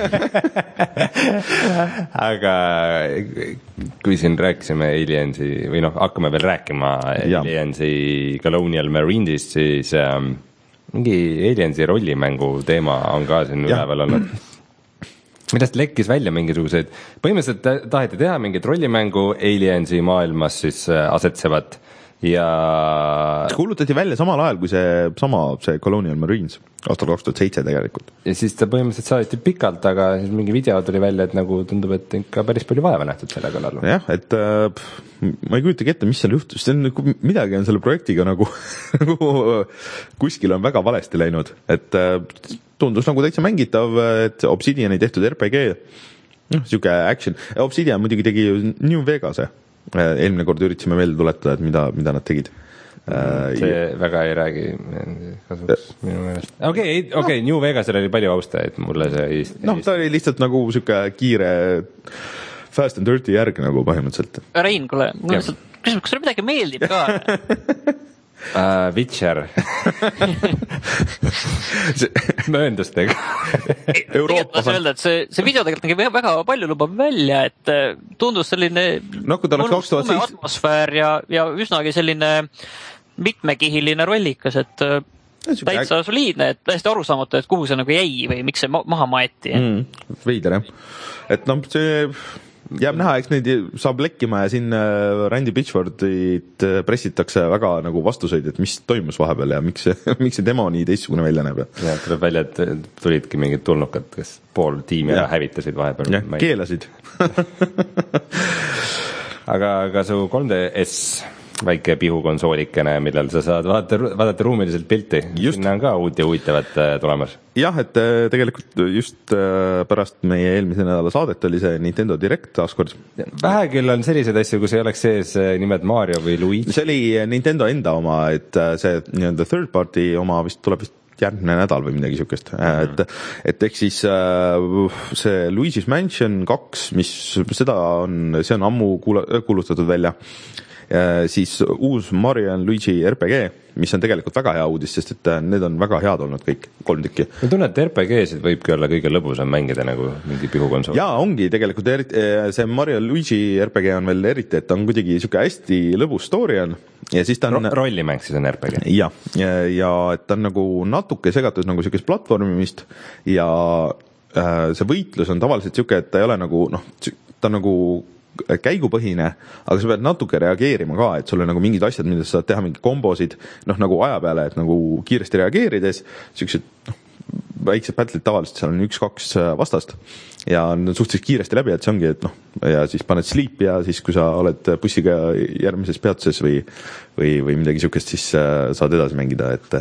Aga kui siin rääkisime Aliensi või noh, hakkame veel rääkima ja. Aliensi Colonial Marinesist, siis ähm, mingi Aliensi rollimängu teema on ka siin ja. Üleval olnud. Millest lekkis välja mingisuguseid, põhimõtteliselt taheti teha mingit rollimängu Aliensi maailmas siis asetsevat ja kuulutati välja samal ajal kui see sama, see Colonial Marines aastal kaks tuhat seitse tegelikult. Ja siis ta põhimõtteliselt saadeti pikalt, aga siis mingi video tuli välja, et nagu tundub, et ikka päris palju vaeva nähtud selle kallal. jah, et äh, ma ei kujutagi ette, mis seal juhtus, see on midagi on selle projektiga nagu, nagu kuskil on väga valesti läinud, et äh, tundus nagu täitsa mängitav, et Obsidiani tehtud R P G, noh, siuke action, Obsidian muidugi tegi New Vegase, eelmine kord üritasime meelde tuletada, et mida, mida nad tegid. see ja... väga ei räägi kasuks minu meelest. okei, okei, New Vegasel oli palju austajaid, mulle see ei... noh, ta oli lihtsalt nagu siuke kiire fast and dirty järg nagu põhimõtteliselt. Rein, kuule, mulle lihtsalt küsimus, kas sulle midagi meeldib ka? Uh, Witcher mööndustega Euroopas on öelda, et see, see video tegelikult nägi väga palju lubab välja, et tundus selline no, kui ta oleks kaks tuhat seitse atmosfäär ja, ja üsnagi selline mitmekihiline rollikas, et täitsa äg... soliidne, et täiesti arusaamatu, et kuhu see nagu jäi või miks see ma- maha maeti mm, veider jah, et noh, see jääb näha, eks neid saab lekkima ja siin Randy Pitchfordit pressitakse väga nagu vastuseid, et mis toimus vahepeal ja miks see, miks see demo nii teistsugune välja näeb. Ja tuleb välja, et tulidki mingid tulnukad, kes pool tiimi ära hävitasid vahepeal. Ja, keelasid. aga, aga su kolm D S väike pihukonsoolikene, millel sa saad vaadata, vaadata ruumiliselt pilti. Sinna on ka uut ja huvitavat tulemas. jah, et tegelikult just pärast meie eelmise nädala saadet oli see Nintendo Direct taaskord. Vähe küll on selliseid asju, kus ei oleks sees nimed Mario või Luigi. See oli Nintendo enda oma, et see nii-öelda third party oma vist tuleb vist järgmine nädal või midagi siukest, mm-hmm. et, et eks siis see Luigi's Mansion kaks, mis seda on, see on ammu kuula, kuulutatud välja. Ja siis uus Mario and Luigi R P G, mis on tegelikult väga hea uudis, sest et need on väga head olnud kõik, kolm tükki. Ma tunnen, et R P G-sid võibki olla kõige lõbusam mängida nagu mingi pihukonsool. Jaa, ongi tegelikult, see Mario and Luigi R P G on veel eriti, et on kuidagi siuke hästi lõbus story on. Ja siis ta on... Ro- rollimäng siis on R P G. Ja, ja, ja et ta on nagu natuke segatud nagu siukest platvormimist ja äh, see võitlus on tavaliselt siuke, et ta ei ole nagu, noh, ta on nagu käigupõhine, aga sa pead natuke reageerima ka, et sul on nagu mingid asjad, mida sa saad teha, mingi kombosid, noh nagu aja peale, et nagu kiiresti reageerides, siuksed noh, väiksed battle'id tavaliselt, seal on üks-kaks vastast ja on suhteliselt kiiresti läbi, et see ongi, et noh, ja siis paned sleep ja siis, kui sa oled bussiga järgmises peatuses või, või, või midagi siukest, siis saad edasi mängida, et,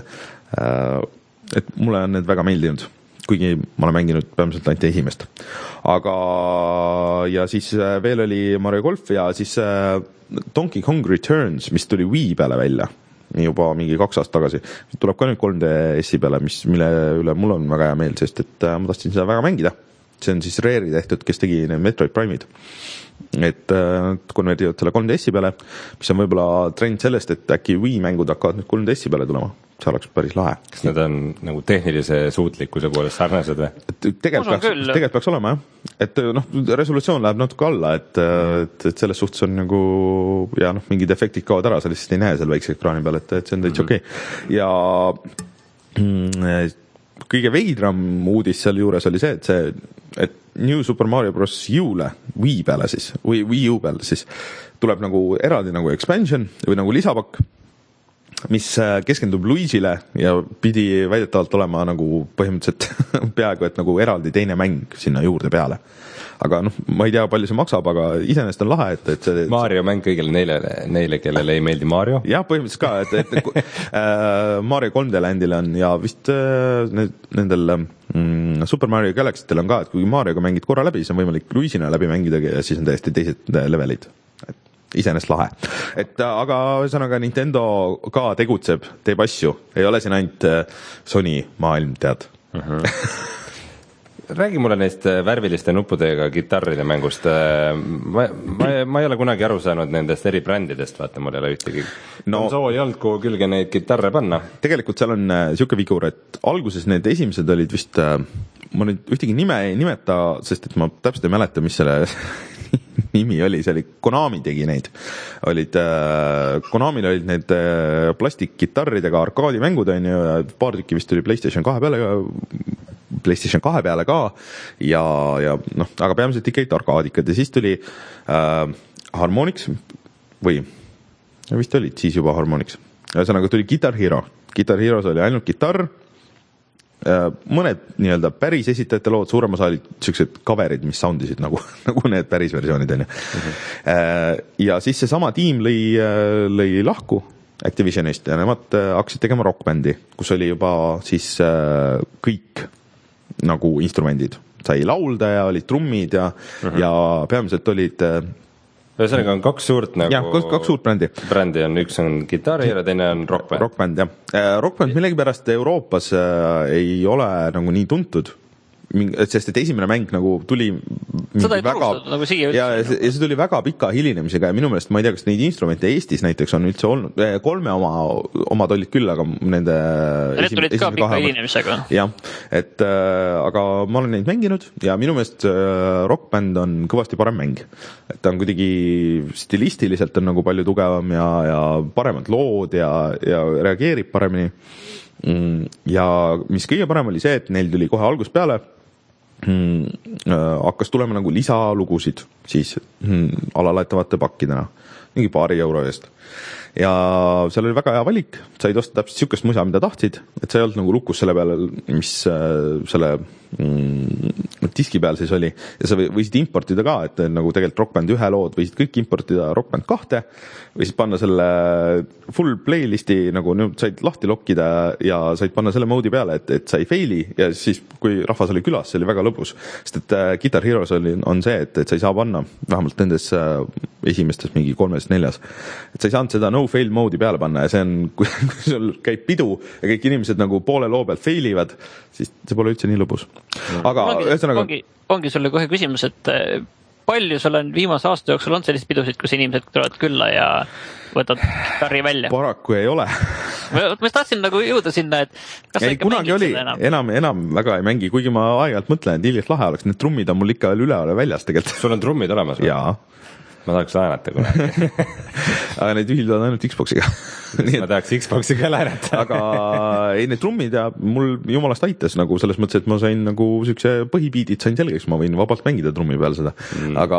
et mulle on need väga meeldinud. Kuigi ma olen mänginud peamiselt ainult esimest. Aga ja siis veel oli Mario Golf ja siis Donkey Kong Returns, mis tuli Wii peale välja juba mingi kaks aastat tagasi. Tuleb ka nüüd kolm D S-i peale, mis, mille üle mul on väga hea meel, sest et ma tahtsin seda väga mängida. See on siis Rare'i tehtud, kes tegi Metroid Prime'id. Et konvertivad selle kolm D S-i peale, mis on võib-olla trend sellest, et äkki Wii mängud hakkavad nüüd kolm D S-i peale tulema. See oleks päris lahe. Kas need on nagu tehnilise suutlikkuse poolest sarnased või? Tegelikult peaks, tegelikult peaks olema, jah. Et noh, resolutsioon läheb natuke alla, et, et, et selles suhtes on nagu, ja noh, mingid efektid kaovad ära, sa lihtsalt ei näe seal väikse ekraani peal, et, et see on täitsa okei. Okay. Ja mm, kõige veidram uudis seal juures oli see, et see, et New Super Mario Bros. U-le, Wii peale siis, või Wii U peale siis, tuleb nagu eraldi nagu expansion või nagu lisapakk, mis keskendub Luigile ja pidi väidetavalt olema nagu põhimõtteliselt peaaegu, et nagu eraldi teine mäng sinna juurde peale. Aga noh, ma ei tea, palju see maksab, aga iseenesest on lahe, et, et see... Mario mäng kõigile neile, neile, kellele ei meeldi Mario. jah, põhimõtteliselt ka, et, et, et äh, Mario kolm D Landil on ja vist äh, nendel mm, Super Mario Galaxy'tel on ka, et kui Marioga mängid korra läbi, siis on võimalik Luigina läbi mängida ja siis on täiesti teised levelid. Iseenesest lahe. Et aga ühesõnaga Nintendo ka tegutseb, teeb asju. Ei ole siin ainult Sony maailm, tead. Uh-huh. Räägi mulle neist värviliste nuppudega kitarride mängust. Ma, ma, ma ei ole kunagi aru saanud nendest eri brändidest, vaata, mul ei ole ühtegi no, konsooli olnud, kuhu külge neid kitarre panna. Tegelikult seal on siuke vigur, et alguses need esimesed olid vist, ma nüüd ühtegi nime ei nimeta, sest et ma täpselt ei mäleta, mis selle nimi oli, see oli, Konami tegi neid. Olid, äh, Konamil olid need äh, plastikkitarridega arkaadimängud, on ju, paar tükki vist oli PlayStation kahe peale ka, PlayStation kahe peale ka ja, ja noh, aga peamiselt ikka arkaadikad ja siis tuli äh, Harmonix või vist olid siis juba Harmonix. Ühesõnaga tuli Guitar Hero. Guitar Hero's oli ainult kitarr, mõned nii-öelda päris esitajate lood, suurem osa olid sellised coverid, mis soundisid nagu, nagu need päris versioonid on ju. Mm-hmm. Ja siis see sama tiim lõi, lõi lahku Activisionist ja nemad hakkasid tegema rockbändi, kus oli juba siis kõik nagu instrumendid. Sai laulda ja olid trummid ja, mm-hmm. ja peamiselt olid ühesõnaga on kaks suurt nagu... jah, kaks suurt brändi. Brändi on, üks on Guitar Hero, teine on rockbänd. Rockbänd, jah. Rockbänd millegipärast Euroopas ei ole nagu nii tuntud, sest et esimene mäng nagu tuli seda ei väga, nagu siia üldse. Ja, ja see tuli väga pika hilinemisega ja minu meelest ma ei tea, kas neid instrumente Eestis näiteks on üldse olnud, kolme oma, omad olid küll, aga nende ja need tulid ka pika hilinemisega. Jah, et äh, aga ma olen neid mänginud ja minu meelest äh, rockbänd on kõvasti parem mäng. Et ta on kuidagi stilistiliselt on nagu palju tugevam ja, ja paremad lood ja, ja reageerib paremini. Ja mis kõige parem oli see, et neil tuli kohe algus peale Hmm, äh, hakkas tulema nagu lisalugusid siis hmm, alalaetavate pakkidena mingi paari euro eest ja seal oli väga hea valik, said osta täpselt sükest musa, mida tahtsid, et see ei olnud nagu lukus selle peale, mis äh, selle mm, diski peal siis oli ja sa võisid importida ka, et nagu tegelikult rockband ühe lood võisid kõik importida rockband kahte, võisid panna selle full playlisti nagu nüüd said lahti lokkida ja said panna selle moodi peale, et, et sa ei faili ja siis kui rahvas oli külas, see oli väga lõbus, sest et äh, Guitar Heroes oli, on see, et, et sa ei saa panna vähemalt nendes äh, esimestes mingi kolmes, neljas, et sa ei saanud seda no fail moodi peale panna ja see on, kui, kui sul käib pidu ja kõik inimesed nagu poole loo pealt failivad, siis see pole üldse nii lõbus. Aga ongi, ühesõnaga ongi, ongi sulle kohe küsimus, et palju sul on viimase aasta jooksul on sellised pidusid, kus inimesed tulevad külla ja võtad gitarri välja? Paraku ei ole. ma tahtsin nagu jõuda sinna, et kas ei, kunagi oli, enam? enam, enam väga ei mängi, kuigi ma aeg-ajalt mõtlen, et ilgelt lahe oleks, need trummid on mul ikka veel üle väljas tegelikult. Sul on trummid olemas? Jaa. Ma tahaks laenata kunagi. Aga neid ühildavad ainult Xboxiga. ma tahaks Xboxiga laenata. aga ei, need trummid ja mul jumalast aitas nagu selles mõttes, et ma sain nagu siukse põhibiidid sain selgeks, ma võin vabalt mängida trummi peal seda. Mm. Aga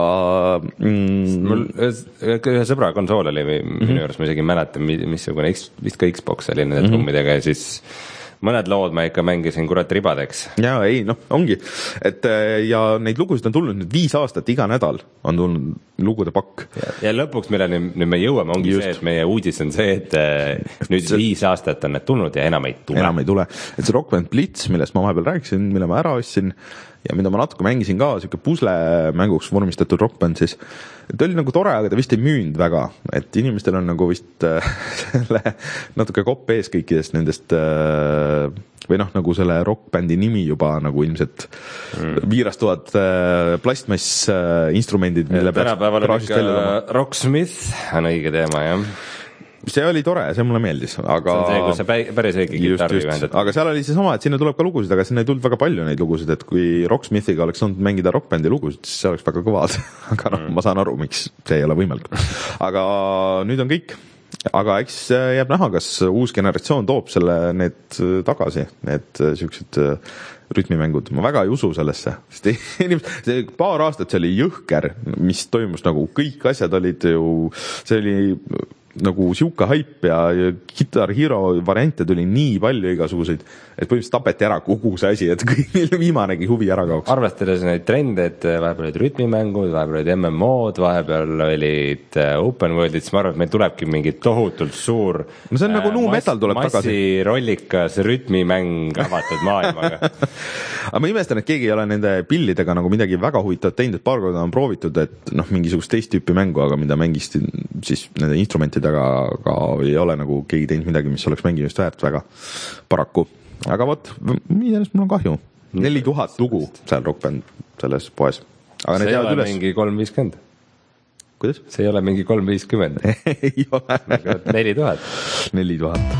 mm, mul ühe sõbra konsool oli minu mm-hmm. juures, ma isegi mäletan, missugune, vist ka Xbox oli nende mm-hmm. trummidega ja siis mõned lood ma ikka mängisin kurat ribadeks. Jaa, ei, noh, ongi. Et, ja neid lugusid on tulnud nüüd viis aastat, iga nädal on tulnud lugude pakk. Ja, ja lõpuks, milleni nüüd me jõuame, ongi Just. see, et meie uudis on see, et nüüd see, viis aastat on need tulnud ja enam ei tule. Enam ei tule. Et see Rock Band Blitz, millest ma vahepeal rääkisin, mille ma ära ostsin ja mida ma natuke mängisin ka, siuke pusle mänguks vormistatud Rock Band siis, et oli nagu tore, aga ta vist ei müünud väga, et inimestel on nagu vist äh, selle natuke kopp ees kõikidest nendest äh, või noh, nagu selle rockbändi nimi juba nagu ilmselt mm. viirastuvad äh, plastmass äh, instrumendid, mille peaks garaažist välja tulema. Rocksmith on õige teema, jah. See oli tore, see mulle meeldis, aga see on see, kus sa päris õige gitarri ühendad. Aga seal oli see sama, et sinna tuleb ka lugusid, aga sinna ei tulnud väga palju neid lugusid, et kui Rocksmithiga oleks saanud mängida rockbändi lugusid, siis see oleks väga kõvad. Aga noh, mm. ma saan aru, miks see ei ole võimalik. Aga nüüd on kõik. Aga eks jääb näha, kas uus generatsioon toob selle need tagasi, need siuksed rütmimängud. Ma väga ei usu sellesse. Sest see paar aastat see oli jõhker, mis toimus nagu kõik asjad olid ju, see oli nagu siuka haip ja, ja Guitar Hero variante tuli nii palju igasuguseid, et põhimõtteliselt tapeti ära kogu see asi, et kõik viimanegi huvi ära kaoks. Arvestades neid trende, et vahepeal olid rütmimängud, vahepeal olid M M O-d, vahepeal olid open world'id, siis ma arvan, et meil tulebki mingi tohutult suur no see on nagu nu metal tuleb tagasi. Massirollikas rütmimäng avatud maailmaga. Aga ma imestan, et keegi ei ole nende pillidega nagu midagi väga huvitavat teinud, et paar korda on proovitud, et noh, mingisugust teist tüüpi mängu, aga mida mängist siis nende instrumentidega aga ei ole nagu keegi teinud midagi, mis oleks mängimist väärt väga paraku. Aga võt, midagi mul on kahju. neli tuhat lugu seal rockband selles poes. Aga see ei ole üles. Mingi kolm viiskümmend. Kuidas? See ei ole mingi kolm viiskümmend. ei ole. neli tuhat. neli tuhat.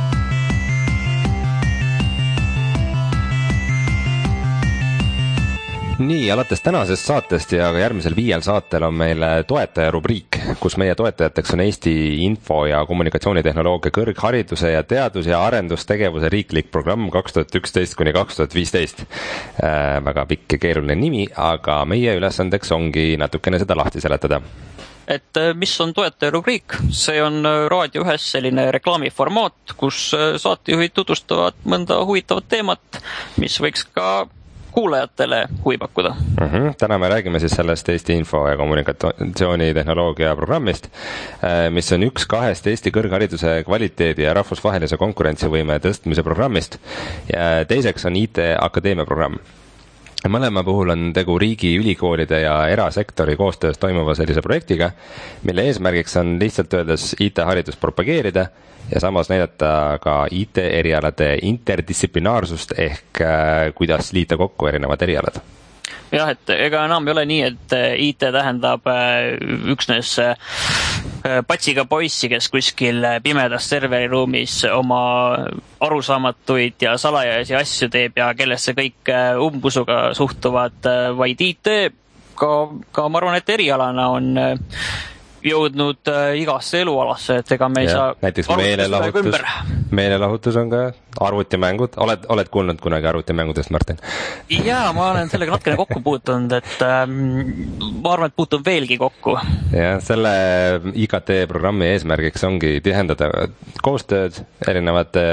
Nii, alates tänasest saatest ja ka järgmisel viiel saatel on meil toetaja rubriik, kus meie toetajateks on Eesti info- ja kommunikatsioonitehnoloogia kõrghariduse ja teadus- ja arendustegevuse riiklik programm kaks tuhat üksteist kuni kaks tuhat viisteist. Äh, väga pikk ja keeruline nimi, aga meie ülesandeks ongi natukene seda lahti seletada. et mis on toetajarubriik. See on Raadio ühes selline reklaamiformaat, kus saatejuhid tutvustavad mõnda huvitavat teemat, mis võiks ka kuulajatele huvi pakkuda. Uh-huh. Täna me räägime siis sellest Eesti info- ja kommunikatsioonitehnoloogia programmist, mis on üks kahest Eesti kõrghariduse kvaliteedi ja rahvusvahelise konkurentsivõime tõstmise programmist ja teiseks on I T Akadeemia programm. Mõlema puhul on tegu riigi ülikoolide ja erasektori koostöös toimuva sellise projektiga, mille eesmärgiks on lihtsalt öeldes I T-haridust propageerida ja samas näidata ka I T-erialade interdistsiplinaarsust ehk kuidas liita kokku erinevad erialad. Jah, et ega enam ei ole nii, et I T tähendab üksnes patsiga poissi, kes kuskil pimedas serveriruumis oma arusaamatuid ja salajasi asju teeb ja kellesse kõik umbusuga suhtuvad, vaid I T ka, ka ma arvan, et erialana on jõudnud igasse elualasse, et ega me ei ja, saa näiteks meelelahutus, meelelahutus on ka arvutimängud. Oled, oled kuulnud kunagi arvutimängudest, Martin? Jaa, ma olen sellega natkene kokku puutunud, et ähm, ma arvan, et puutun veelgi kokku. Ja, selle I K T-programmi eesmärgiks ongi tihendada koostööd erinevate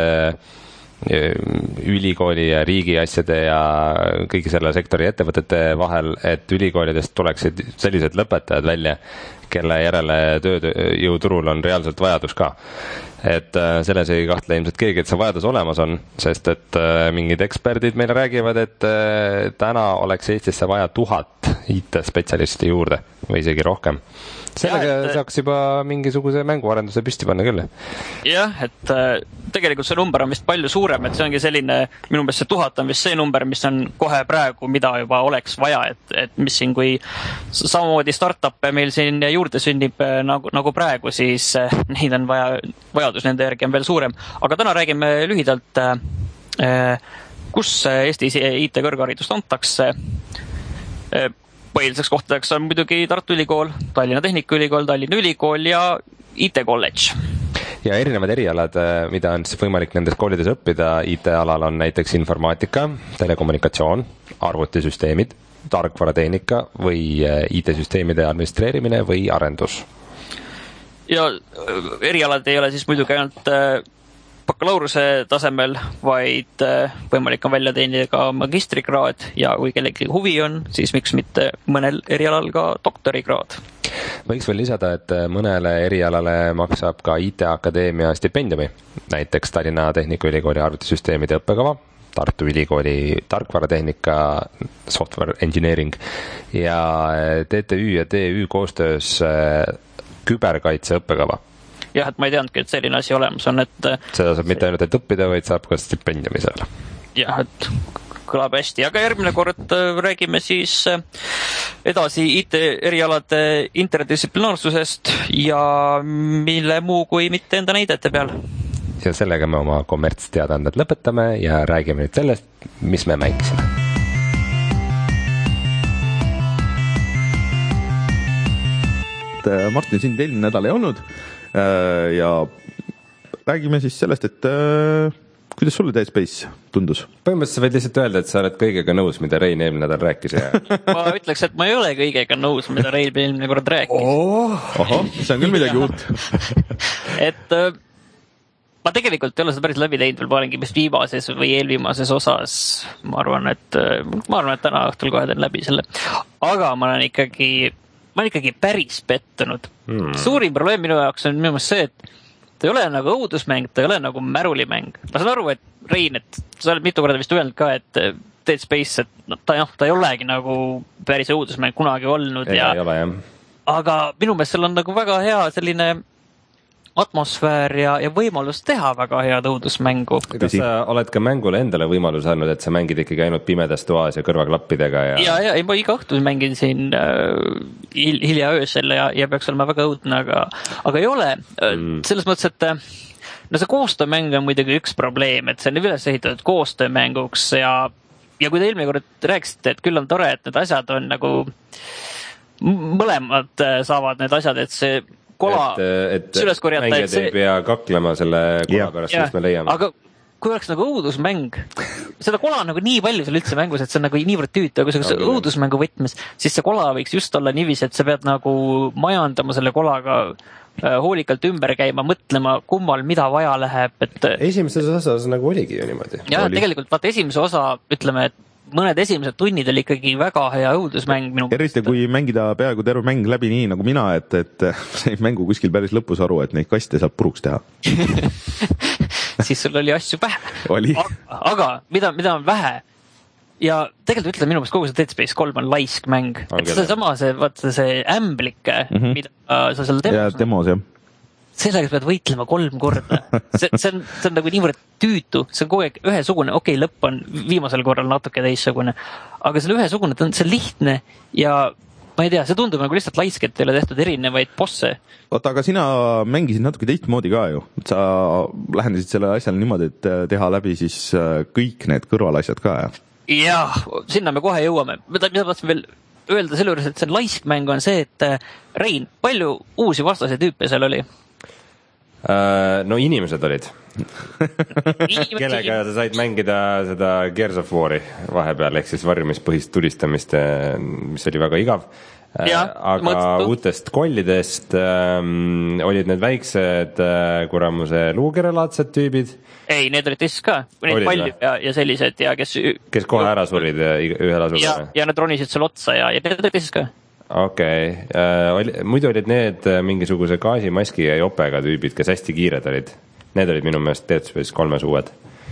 ülikooli ja riigi asjade ja kõigi selle sektori ettevõtete vahel, et ülikoolidest tuleksid sellised lõpetajad välja, kelle järele tööjõuturul on reaalselt vajadus ka. Et selles ei kahtle ilmselt keegi, et see vajadus olemas on, sest et mingid eksperdid meile räägivad, et täna oleks Eestisse vaja tuhat I T-spetsialisti juurde või isegi rohkem. Sellega ja, et, saaks juba mingisuguse mänguarenduse püsti panna küll. Jah, et tegelikult see number on vist palju suurem, et see ongi selline, minu meelest see tuhat on vist see number, mis on kohe praegu, mida juba oleks vaja, et, et mis siin, kui samamoodi startup'e meil siin juurde sünnib nagu, nagu praegu, siis neid on vaja, vajadus nende järgi on veel suurem. Aga täna räägime lühidalt, kus Eestis I T kõrgharidust antakse. Põhiliseks kohtadeks on muidugi Tartu Ülikool, Tallinna Tehnikaülikool, Tallinna Ülikool ja I T College. Ja erinevad erialad, mida on võimalik nendes koolides õppida I T-alal on näiteks informaatika, telekommunikatsioon, arvutisüsteemid, tarkvaratehnika või I T-süsteemide administreerimine või arendus. Ja erialad ei ole siis muidugi ainult bakalaureuse tasemel, vaid võimalik on välja teenida ka magistrikraad ja kui kellegi huvi on, siis miks mitte mõnel erialal ka doktorikraad. Võiks veel lisada, et mõnele erialale maksab ka I T Akadeemia stipendiumi, näiteks Tallinna Tehnikaülikooli arvutisüsteemide õppekava, Tartu Ülikooli tarkvaratehnika software engineering ja T T Ü ja T Ü koostöös küberkaitse õppekava. Jah, et ma ei teadnudki, et selline asi olemas on, et seda saab mitte ainult et õppida, vaid saab ka stipendiumi seal. Jah, et kõlab hästi. Aga järgmine kord räägime siis edasi I T erialade interdistsiplinaarsusest ja mille muu kui mitte enda näidete peal. Ja sellega me oma kommertsteadanded lõpetame ja räägime nüüd sellest, mis me mängisime. Martin, sind eelmine nädal ei olnud ja räägime siis sellest, et kuidas sulle Dead Space tundus? Põhimõtteliselt võid lihtsalt öelda, et sa oled kõigega nõus, mida Rein eelmine nädal rääkis. Ja... ma ütleks, et ma ei ole kõigega nõus, mida Rein eelmine kord rääkis. Oh, oho, see on küll midagi uut. et ma tegelikult ei ole seda päris läbi teinud, veel ma olengi vist viimases või eelviimases osas. Ma arvan, et, ma arvan, et täna õhtul kohe teen läbi selle. Aga ma olen ikkagi... ma olen ikkagi päris pettunud. Hmm. Suurim probleem minu jaoks on minu meelest see, et ta ei ole nagu õudusmäng, ta ei ole nagu märulimäng. Ma saan aru, et Rein, et sa oled mitu korda vist öelnud ka, et Dead Space, et ta, jah, ta ei olegi nagu päris õudusmäng kunagi olnud. Ei, ja, ei ole, jah. Aga minu meelest seal on nagu väga hea selline atmosfäär ja, ja võimalus teha väga head õudusmängu. Kas sa oled ka mängule endale võimalus andnud, et sa mängid ikkagi ainult pimedas toas ja kõrvaklappidega? Ja, ja, ja ma iga õhtu mängin siin äh, hil, hilja öösel ja, ja peaks olema väga õudne, aga, aga ei ole. Mm. Selles mõttes, et no see koostöömäng on muidugi üks probleem, et see on üles ehitatud koostöömänguks ja, ja kui te eelmine kord rääkisite, et küll on tore, et need asjad on nagu mõlemad saavad need asjad, et see kola et, et mängijad ei pea kaklema selle kola pärast, mis me leiame. Aga kui oleks nagu õudusmäng, seda kola on nagu nii palju seal üldse mängus, et see on nagu niivõrd tüütu, aga kui see õudusmängu võtmes, siis see kola võiks just olla niiviisi, et sa pead nagu majandama selle kolaga hoolikalt ümber käima, mõtlema, kummal mida vaja läheb, et esimeses osas nagu oligi ju niimoodi. Ja oli. Tegelikult vaata esimese osa, ütleme, et mõned esimesed tunnid oli ikkagi väga hea õudusmäng minu eriti kui mängida peaaegu terve mäng läbi nii nagu mina, et, et see mängu kuskil päris lõpus aru, et neid kaste saab puruks teha. Siis sul oli asju vähe. Oli. Aga, aga mida, mida on vähe ja tegelikult ütleme minu meelest kogu see Dead Space kolm on laisk mäng. Et see sama, see, vaata see ämblik, mm-hmm. mida sa seal demos. Ja demos, jah. Sellega pead võitlema kolm korda. See, see, on, see on nagu niivõrd tüütu, see on kogu aeg ühesugune, okei, okay, lõpp on viimasel korral natuke teissugune, aga see on ühesugune, see on lihtne ja ma ei tea, see tundub nagu lihtsalt laisk, et ei ole tehtud erinevaid bosse. Oota, aga sina mängisid natuke teistmoodi ka ju. Sa lähendasid selle asjale niimoodi, et teha läbi siis kõik need kõrvalasjad ka, jah? Jah, sinna me kohe jõuame. Mida tahtsin veel öelda selle juures, et see laisk mäng on see, et Rein, palju uusi vastase tüüpe seal oli? No inimesed olid. Kellega sa said mängida seda Gears of War'i vahepeal, ehk siis varjumispõhist tulistamist, mis oli väga igav. Ja, aga mõtletu. Uutest kollidest ähm, olid need väiksed äh, kuramuse luukerelaadsed tüübid. Ei, need olid teised ka. Neid palju ja, ja sellised ja kes... Kes kohe ära surid ühel asul. Ja, ja need ronisid sul otsa ja, ja need olid teised ka. Okei, okay. Muidu olid need mingisuguse gaasimaski ja jopega tüübid, kes hästi kiired olid. Need olid minu meelest Dead Space kolmes uued.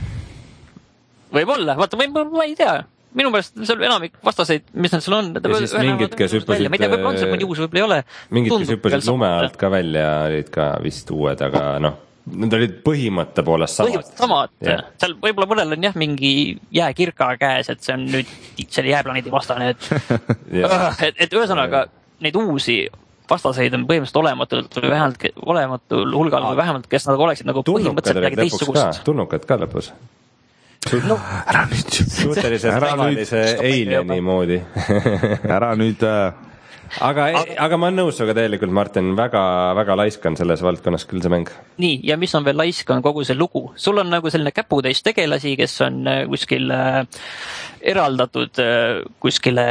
Võib-olla, vaata, või ma ei tea. Minu meelest seal enamik vastaseid, mis nad seal on. Ja siis mingid, kes hüppasid... Ma ei tea, võib-olla on see mõni uus, võib-olla ei ole. Mingid, kes hüppasid lume alt ka välja, olid ka vist uued, aga noh, need olid põhimõtte poolest samad. Põhimõtte samad. Yeah. Seal võib-olla mõnel on jah mingi jääkirka käes, et see on nüüd selle jääplaneedi vastane. Et, yeah. et, et ühesõnaga neid uusi vastaseid on põhimõtteliselt olematult või vähemalt olematul hulgal või vähemalt, kes nad oleksid nagu põhimõtteliselt midagi teistsugust. Tulnukad ka lõpus. No, ära nüüd. Suhteliselt tavalise alieni moodi. Ära nüüd... Aga, aga ma olen nõus aga tegelikult, Martin, väga, väga laisk on selles valdkonnas küll see mäng. Nii, ja mis on veel laisk, on kogu see lugu. Sul on nagu selline käputäis tegelasi, kes on kuskil äh, eraldatud äh, kuskile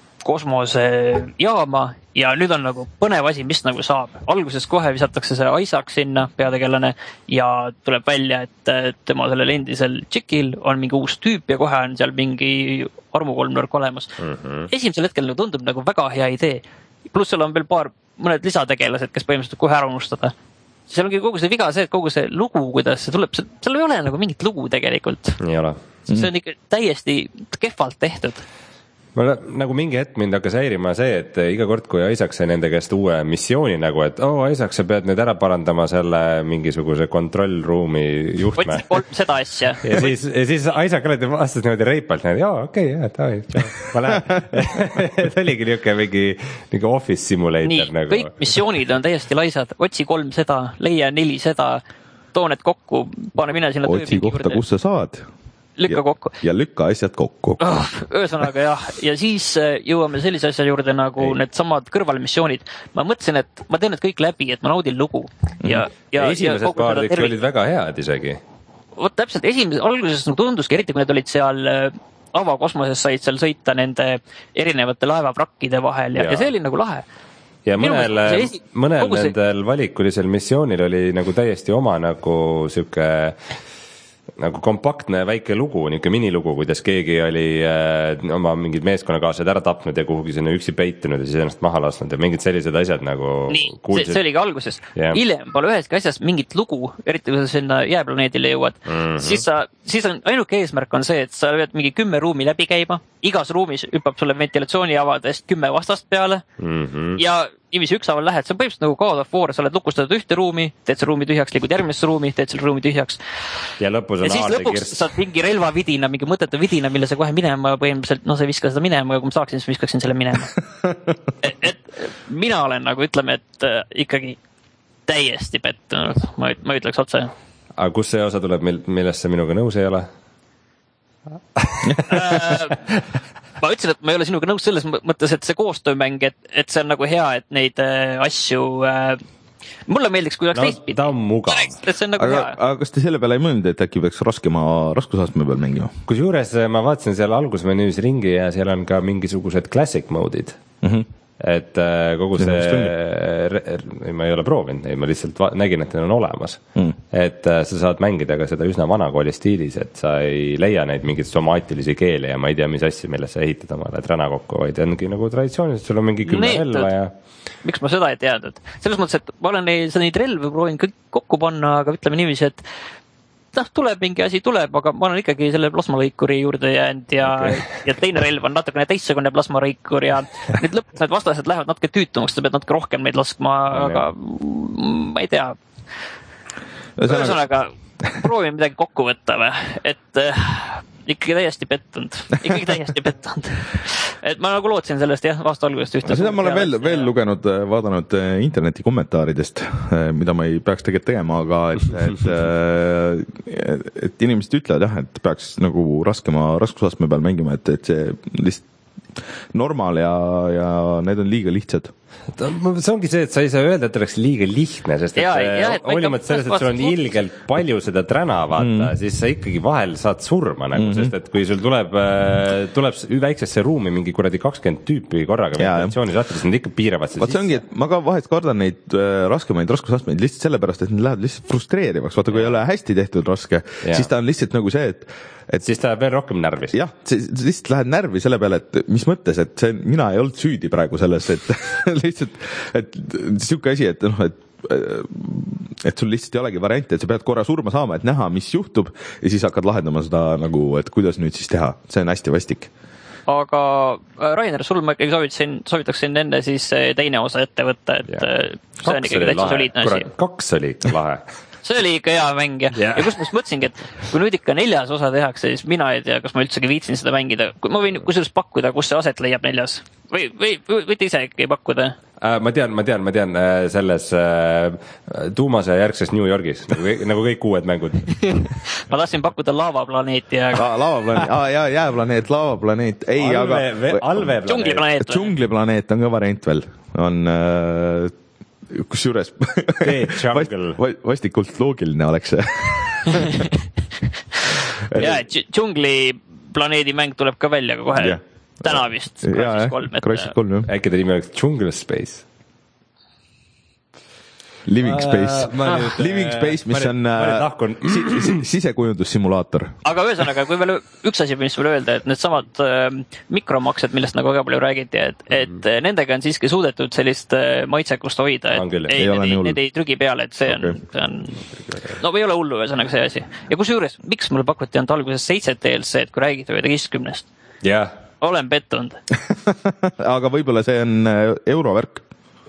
kosmosejaama ja nüüd on nagu põnev asi, mis nagu saab. Alguses kohe visatakse see Isaac sinna, peategelane, ja tuleb välja, et tema sellel endisel tšikil on mingi uus tüüp ja kohe on seal mingi armukolmnurk olemas. Mm-hmm. Esimesel hetkel nagu tundub nagu väga hea idee. Pluss seal on veel paar, mõned lisategelased, kes põhimõtteliselt kohe ära unustada. Seal ongi kogu see viga see, et kogu see lugu, kuidas see tuleb, seal ei ole nagu mingit lugu tegelikult. Ei ole. See on ikka täiesti kehvalt tehtud. Ma, nagu mingi hetk mind hakkas häirima see, et iga kord, kui Isaac sai nende käest uue missiooni nagu, et oo, oh, Isaac, sa pead nüüd ära parandama selle mingisuguse kontrollruumi juhtme. Otsi kolm seda asja. Ja siis, ja siis Isaac alati vastas niimoodi reipalt, et jaa, okei, okay, jah, tavi, ma lähen. Et oligi niuke mingi, mingi office simulator. Nii, nagu. Kõik missioonid on täiesti laisad. Otsi kolm seda, leia neli seda, too need kokku, pane mine sinna otsi kohta, kus sa saad. Lükka kokku. Ja lükka asjad kokku. Oh, ühesõnaga jah, ja siis jõuame sellise asja juurde nagu Ei. Need samad kõrvalmissioonid. Ma mõtlesin, et ma teen need kõik läbi, et ma naudin lugu. Ja, ja, esimesed ja paar tervi... olid väga head isegi. Vot täpselt, esimesed, alguses nagu tunduski, eriti kui need olid seal avakosmoses, said seal sõita nende erinevate laevavrakkide vahel ja, ja. ja see oli nagu lahe. Ja mõnel, esi... mõnel nendel see... valikulisel missioonil oli nagu täiesti oma nagu siuke nagu kompaktne väike lugu, niisugune minilugu, kuidas keegi oli äh, oma mingid meeskonnakaaslased ära tapnud ja kuhugi sinna üksi peitunud ja siis ennast maha lasknud ja mingid sellised asjad nagu nii, see, see oli ka alguses. Yeah. Hiljem pole üheski asjas mingit lugu, eriti kui sa sinna jääplaneedile jõuad. Mm-hmm. Siis, sa, siis on, ainuke eesmärk on see, et sa pead mingi kümme ruumi läbi käima. Igas ruumis hüppab sulle ventilatsiooniavadest kümme vastast peale mm-hmm. ja niiviisi üksaval lähed, see on põhimõtteliselt nagu God of War, sa oled lukustatud ühte ruumi, teed selle ruumi tühjaks, liigud järgmisse ruumi, teed selle ruumi tühjaks. Ja lõpus on ja siis lõpuks kirst. Saad mingi relvavidina, mingi mõttetu vidina, mille sa kohe minema põhimõtteliselt, no sa ei viska seda minema, aga kui ma saaksin, siis viskaksin selle minema. et, et mina olen nagu, ütleme, et äh, ikkagi täiesti pettunud, ma, ma ütleks otse. Aga kus see osa tuleb, millest sa minuga nõus ei ole? Ma ütlesin, et ma ei ole sinuga nõus selles mõttes, et see koostöömäng, et, et see on nagu hea, et neid äh, asju äh, mulle meeldiks, kui oleks no, teistpidi. Ta on mugav. See on nagu aga, hea. aga kas te selle peale ei mõelnud, et äkki peaks raskema raskusastme peal mängima? Kusjuures ma vaatasin seal algusmenüüs ringi ja seal on ka mingisugused classic mode'id. Mm-hmm. Et kogu see, see ma ei ole proovinud, ei, ma lihtsalt va- nägin, et need on olemas. Mm. Et sa saad mängida ka seda üsna vanakooli stiilis, et sa ei leia neid mingeid somaatilisi keeli ja ma ei tea, mis asju, milles sa ehitad omale träna kokku, vaid ongi nagu traditsiooniliselt, sul on mingi kümme relva ja... Miks ma seda ei teadnud? Selles mõttes, et ma olen neid, neid relvi proovinud kõik kokku panna, aga ütleme niiviisi, et noh, tuleb mingi asi, tuleb, aga ma olen ikkagi selle plasmalõikuri juurde jäänud ja, okay. ja teine relv on natukene teistsugune plasmalõikur ja need lõpuks need vastased lähevad natuke tüütumaks, sa pead natuke rohkem neid laskma, aga ma ei tea. Ühesõnaga, proovime midagi kokku võtta või, et äh, ikkagi täiesti pettunud, ikkagi täiesti pettunud. Et ma nagu lootsin sellest jah, aasta algusest ühte. Seda ma olen veel, veel lugenud, vaadanud interneti kommentaaridest, mida ma ei peaks tegelikult tegema, aga et, et, et inimesed ütlevad jah, et peaks nagu raskema raskusastme peal mängima, et, et see lihtsalt normaal ja, ja need on liiga lihtsad. See ongi see, et sa ei saa öelda, et oleks liiga lihtne, sest et hoolimata sellest, et sul on ilgelt palju seda träna vaata, mm. siis sa ikkagi vahel saad surma nagu, mm-hmm. sest et kui sul tuleb, tuleb väiksesse ruumi mingi kuradi kakskümmend tüüpi korraga ventilatsiooni saata, siis nad ikka piiravad see sisse. See ongi, et ma ka vahest kardan neid raskemaid raskusastmeid lihtsalt sellepärast, et need lähevad lihtsalt frustreerivaks. Vaata, kui ei ole hästi tehtud raske, ja. Siis ta on lihtsalt nagu see, et et siis ta veel rohkem närvis. Jah, lihtsalt lähed närvi selle peale, et mis mõttes, et see, mina ei olnud süüdi praegu selles, et lihtsalt, et siuke asi, et noh, et et sul lihtsalt ei olegi varianti, et sa pead korra surma saama, et näha, mis juhtub ja siis hakkad lahendama seda nagu, et kuidas nüüd siis teha. See on hästi vastik. Aga Rainer, sul ma ikkagi soovitaksin, soovitaksin enne siis teine osa ette võtta, et ja. See on ikkagi täitsa soliidne asi. Kaks oli ikka lahe. See oli ikka hea mäng ja, yeah. ja kus ma mõtlesingi, et kui nüüd ikka neljas osa tehakse, siis mina ei tea, kas ma üldsegi viitsin seda mängida. Ma võin kusjuures pakkuda, kus see aset leiab neljas. Või, või võite ise äkki pakkuda? Äh, ma tean, ma tean, ma tean selles äh, tuumase järgses New Yorgis, nagu, nagu kõik uued mängud. Ma tahtsin pakkuda laavaplaneeti. Aga... laavaplaneet, aa jaa, jääplaneet, laavaplaneet. Ei, alve, aga... alveplaneet. Džungliplaneet. Džungliplaneet on ka variant veel. On... Äh... kusjuures vastikult loogiline oleks see. ja, džungli planeedi mäng tuleb ka välja ka kohe. Yeah. Täna vist. Crysis kolm. Äkki ta nimi oleks Jungle Space. Living Space. Uh, Living Space, mis on uh, sisekujundussimulaator. Aga ühesõnaga, kui veel üks asi, mis veel öelda, et need samad uh, mikromaksed, millest nagu väga palju räägiti, et, et mm. nendega on siiski suudetud sellist uh, maitsekust hoida, et ei, ei, need, ei, need ei trügi peale, et see on, okay. see on no ei ole hullu ühesõnaga see asi. Ja kusjuures, miks mulle pakuti ainult alguses seitse D L C-d, kui räägiti üheteistkümnest? Yeah. Olen pettunud. Aga võib-olla see on eurovärk.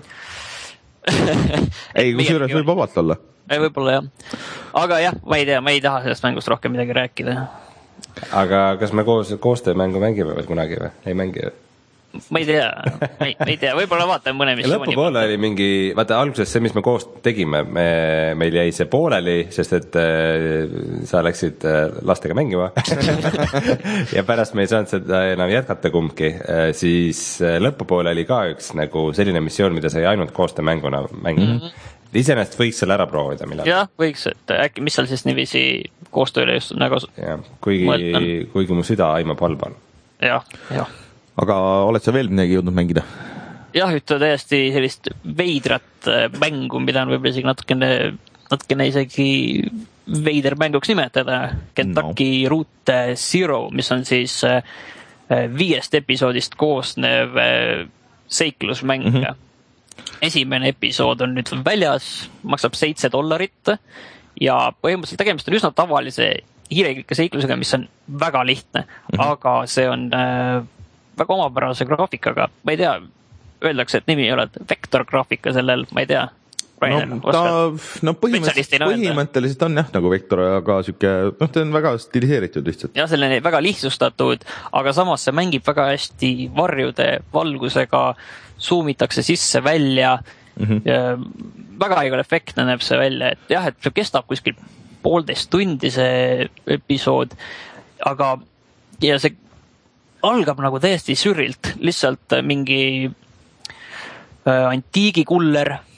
ei, kui süüres võib vabalt olla. Ei, võib-olla jah. Aga jah, ma ei tea, ma ei taha sellest mängust rohkem midagi rääkida. Aga kas me koos koostöömängu mängime või kunagi või? Ei mängi või? Ma ei tea, ma ei, ei tea, võib-olla vaatame mõne missiooni. Lõpupoole oli mingi, vaata alguses see, mis me koos tegime, me, meil jäi see pooleli, sest et äh, sa läksid äh, lastega mängima ja pärast me ei saanud seda enam jätkata kumbki, äh, siis äh, lõpupoole oli ka üks nagu selline missioon, mida sai ainult koostöömänguna mängida. Mm-hmm. Iseenesest võiks selle ära proovida millal. Jah, võiks, et äkki, mis seal siis niiviisi koostööle just nagu ja, kuigi, kuigi mu süda aimab halba. Jah, jah. Aga oled sa veel midagi jõudnud mängida? Jah, ütle täiesti sellist veidrat mängu, mida on võib-olla isegi natukene, natukene isegi veider mänguks nimetada. Kentucky no. Route Zero, mis on siis viiest episoodist koosnev seiklusmäng. Mm-hmm. Esimene episood on nüüd väljas, maksab seitse dollarit ja põhimõtteliselt tegemist on üsna tavalise hiireklike seiklusega, mis on väga lihtne, mm-hmm. aga see on äh, väga omapärase graafikaga. Ma ei tea, öeldakse, et nimi ei ole vektorgraafika sellel, ma ei tea. Rainer, no, ta, no põhimõtteliselt, põhimõtteliselt on jah nagu vektor, aga süke, noh, ta on väga stiliseeritud lihtsalt. Jah, selline väga lihtsustatud, aga samas see mängib väga hästi varjude valgusega, suumitakse sisse välja, mm-hmm. ja väga igal efektne näeb see välja, et jah, et see kestab kuskil poolteist tundi see episood, aga ja see algab nagu täiesti sürrilt, lihtsalt mingi äh, antiigikuller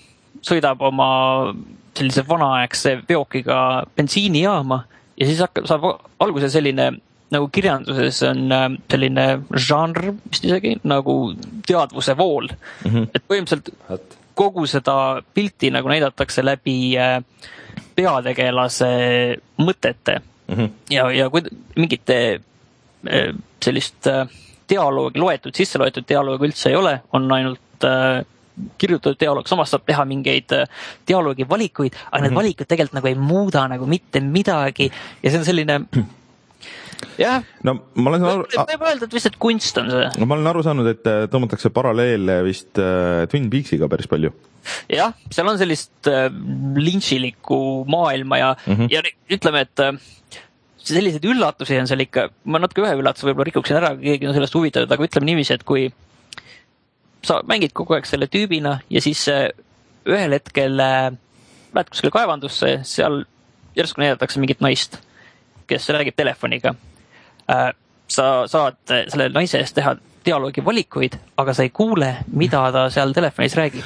sõidab oma sellise vanaaegse veokiga bensiinijaama ja siis hakkab, saab alguse selline nagu kirjanduses on selline žanr, vist isegi nagu teadvuse vool. Mm-hmm. Et põhimõtteliselt kogu seda pilti nagu näidatakse läbi peategelase mõtete. Mm-hmm. Ja, ja kui mingite sellist dialoogi loetud, sisse loetud dialoogi üldse ei ole, on ainult kirjutatud dialoog, samas saab teha mingeid dialoogi valikuid, aga need mm-hmm. valikud tegelikult nagu ei muuda nagu mitte midagi ja see on selline jah, no ma olen aru... võib öelda, et vist, et kunst on see. No, ma olen aru saanud, et tõmmatakse paralleele vist äh, Twin Peaksiga päris palju. Jah, seal on sellist äh, lynchilikku maailma ja, mm-hmm. ja ütleme, et äh, selliseid üllatusi on seal ikka, ma natuke ühe üllatuse võib-olla rikuksin ära, keegi on sellest huvitatud, aga ütleme niiviisi, et kui sa mängid kogu aeg selle tüübina ja siis ühel hetkel lähed kuskile kaevandusse, seal järsku näidatakse mingit naist, kes räägib telefoniga. Sa saad selle naise eest teha dialoogi valikuid, aga sa ei kuule, mida ta seal telefonis räägib.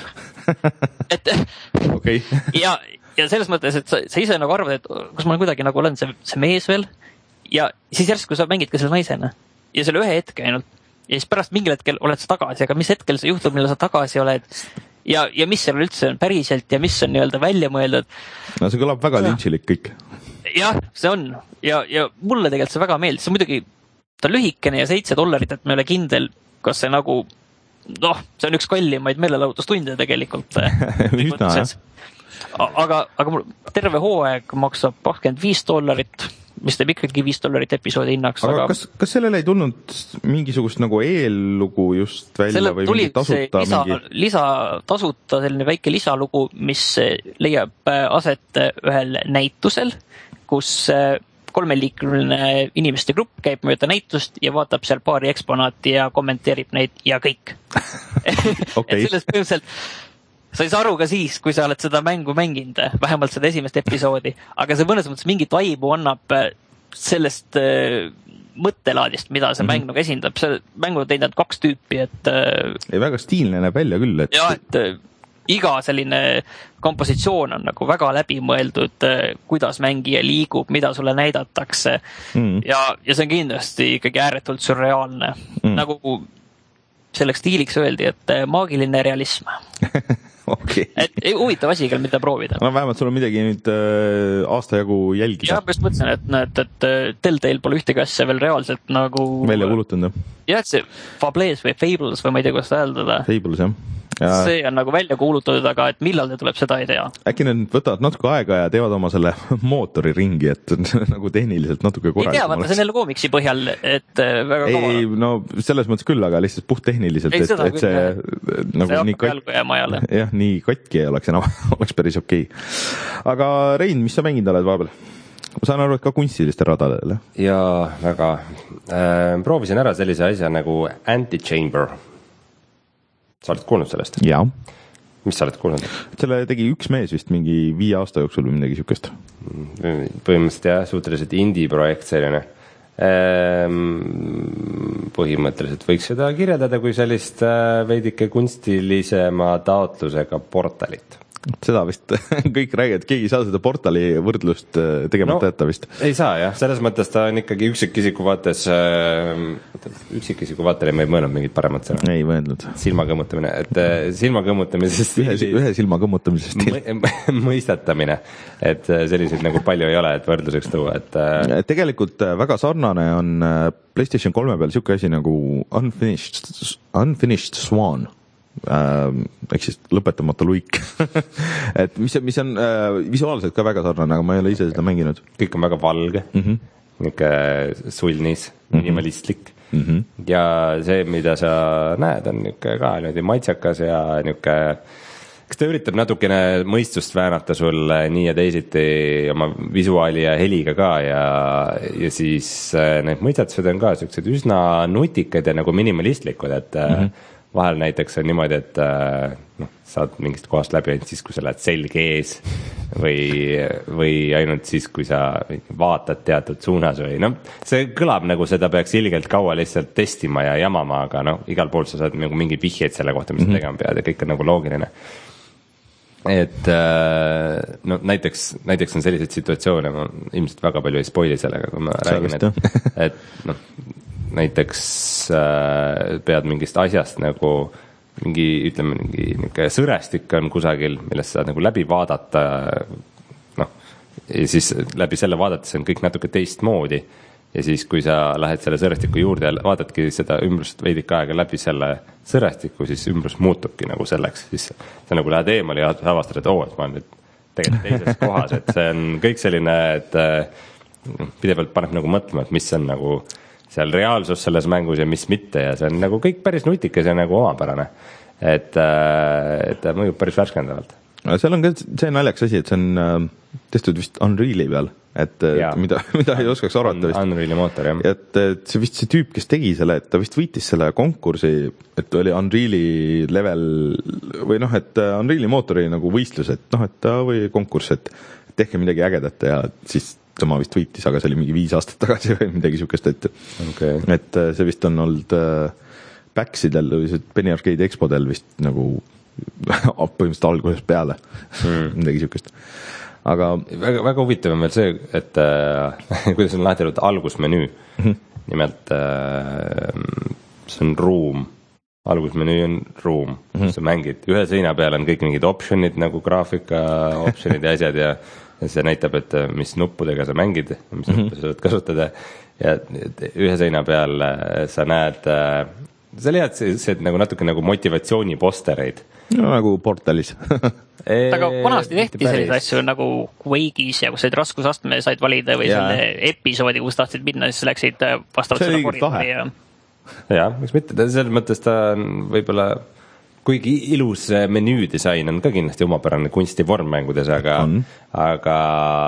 Et, okay. ja, ja selles mõttes, et sa, sa ise nagu arvad, et kus ma kuidagi nagu olen see, see mees veel ja siis järsku sa mängid ka selle naisena ja selle ühe hetke ainult. Ja siis pärast mingil hetkel oled sa tagasi, aga mis hetkel see juhtub, millal sa tagasi oled ja, ja mis seal üldse on päriselt ja mis on nii-öelda välja mõeldud. No see kõlab väga lynchilik kõik. Jah, see on. Ja, ja mulle tegelikult see väga meeldis. See on muidugi, ta on lühikene ja seitse dollarit, et me ole kindel, kas see nagu, noh, see on üks kallimaid meelelahutustunde tegelikult. Üsna, jah. Aga, aga mul terve hooaeg maksab kakskümmend viis dollarit, mis teeb ikkagi viis dollarit episoodi hinnaks. Aga, aga... Kas, kas sellele ei tulnud mingisugust nagu eellugu just välja selle või mingi tasuta? Lisa, mingi... lisa tasuta selline väike lisalugu, mis leiab aset ühel näitusel, kus kolmeliikmeline inimeste grupp käib mööda näitust ja vaatab seal paari eksponaati ja kommenteerib neid ja kõik. Okay. Et sellest põhimõtteliselt sa ei saa aru ka siis, kui sa oled seda mängu mänginud, vähemalt seda esimest episoodi, aga see mõnes mõttes mingit vaibu annab sellest äh, mõttelaadist, mida see mm-hmm. mäng nagu esindab. See mängu on teinud kaks tüüpi, et äh, ei, väga stiilne näeb välja küll. Et... Ja, et äh, iga selline kompositsioon on nagu väga läbimõeldud, äh, kuidas mängija liigub, mida sulle näidatakse mm. ja, ja see on kindlasti ikkagi ääretult surreaalne. Mm. Nagu selleks stiiliks öeldi, et äh, maagiline realism. Okay. Et ei huvitav asi küll, mida proovida. No vähemalt sul on midagi nüüd äh, aasta jagu jälgida. Jah, just mõtlesin, et, et, et Telltale pole ühtegi asja veel reaalselt nagu... välja kulutanud. Jah, et see Fables või Fables või ma ei tea, kuidas hääldada. Fables, jah. Ja... See on nagu välja kuulutatud, aga et millal see tuleb, seda ei tea. Äkki need võtavad natuke aega ja teevad oma selle mootori ringi, et nagu tehniliselt natuke korralikum. Ei tea, vaata, see on jälle koomiksi põhjal, et väga kaua. Ei, no selles mõttes küll, aga lihtsalt puht tehniliselt, et, et see küll, nagu see nii kot... jah, nii kotki ei oleks enam, oleks päris okei. Aga Rein, mis sa mänginud oled vahepeal? Ma saan aru, et ka kunstiliste radadele. Jaa, väga. Äh, proovisin ära sellise asja nagu Antichamber. Sa oled kuulnud sellest? Jaa. Mis sa oled kuulnud? Selle tegi üks mees vist mingi viie aasta jooksul või midagi siukest. Põhimõtteliselt jah, suhteliselt indie projekt selline. Põhimõtteliselt võiks seda kirjeldada kui sellist veidike kunstilisema taotlusega portalit. Seda vist kõik räägivad, et keegi ei saa seda portali võrdlust tegemata no, jätta vist. Ei saa jah, selles mõttes ta on ikkagi üksikisiku vaates, üksikisiku vaatele ma ei mõelnud mingit paremat sõna. Ei mõelnud. Silmakõmmutamine, et silmakõmmutamisest ühe, ühe silmakõmmutamisest mõistatamine, et selliseid nagu palju ei ole, et võrdluseks tuua. Et... tegelikult väga sarnane on PlayStation kolme peal siuke asi nagu Unfinished, Unfinished Swan. Äh, ehk siis lõpetamata luik. et mis, mis on äh, visuaalselt ka väga sarnane, aga ma ei ole ise seda mänginud. Kõik on väga valge, mm-hmm. niisugune sulnis, mm-hmm. minimalistlik mm -hmm. ja see, mida sa näed, on niisugune ka niimoodi maitsekas ja niisugune, kas ta üritab natukene mõistust väänata sul nii ja teisiti oma visuaali ja heliga ka ja, ja siis need mõistatused on ka niisugused üsna nutikad ja nagu minimalistlikud, et mm-hmm. vahel näiteks on niimoodi, et noh, saad mingist kohast läbi ainult siis, kui sa lähed selge ees või, või ainult siis, kui sa vaatad teatud suunas või noh, see kõlab nagu seda peaks ilgelt kaua lihtsalt testima ja jamama, aga noh, igal pool sa saad nagu mingi vihjeid selle kohta, mis mm-hmm. tegema pead ja kõik on nagu loogiline. et no näiteks, näiteks on selliseid situatsioone, ma ilmselt väga palju ei spoili sellega, kui ma räägin, et, et noh, näiteks äh, pead mingist asjast nagu mingi, ütleme, mingi niisugune sõrestik on kusagil, millest saad nagu läbi vaadata, noh, ja siis läbi selle vaadates on kõik natuke teistmoodi ja siis, kui sa lähed selle sõrestiku juurde ja vaadadki seda ümbrust veidike aega läbi selle sõrestiku, siis ümbrus muutubki nagu selleks, siis sa nagu lähed eemale ja avastad, et oo, et ma olen nüüd tegelikult teises kohas, et see on kõik selline, et pidevalt paneb nagu mõtlema, et mis on nagu seal reaalsus selles mängus ja mis mitte ja see on nagu kõik päris nutikas ja nagu omapärane, et, et ta mõjub päris värskendavalt. Seal on ka see naljakas asi, et see on tehtud vist Unreali peal, et ja. mida, mida ei oskaks arvata vist. Unreali mootor, jah. Et, et see vist see tüüp, kes tegi selle, et ta vist võitis selle konkursi, et oli Unreali level või noh, et Unreali mootori nagu võistlus, et noh, et ta või konkurss, et tehke midagi ägedat ja siis tema vist võitis, aga see oli mingi viis aastat tagasi või midagi sükest, et, okay. et see vist on olnud Backsidel või Penny Arcade Expodel vist nagu põhimõtteliselt algusest peale hmm. midagi sükest. Aga väga, väga huvitav on veel see, et äh, kuidas on lahti olnud algusmenüü. Mm-hmm. Nimelt äh, see on ruum. Algusmenüü on ruum, mm-hmm. sa mängid. Ühe seina peal on kõik mingid optionid nagu graafika optionid ja asjad ja, ja see näitab, et mis nuppudega sa mängid, mis mm-hmm. nuppe sa saad kasutada. Ja ühe seina peal sa näed, sa leiad see, see nagu natuke nagu motivatsioonipostereid. No, nagu portalis. Aga vanasti tehti selliseid asju nagu Quake'is ja kus said raskusastme said valida või selle episoodi, kus tahtsid minna, siis läksid vastavalt seda koridori. Ja... ja, miks mitte, selles mõttes ta on võib-olla, kuigi ilus menüüdisain on ka kindlasti omapärane kunstivorm mängudes, aga, aga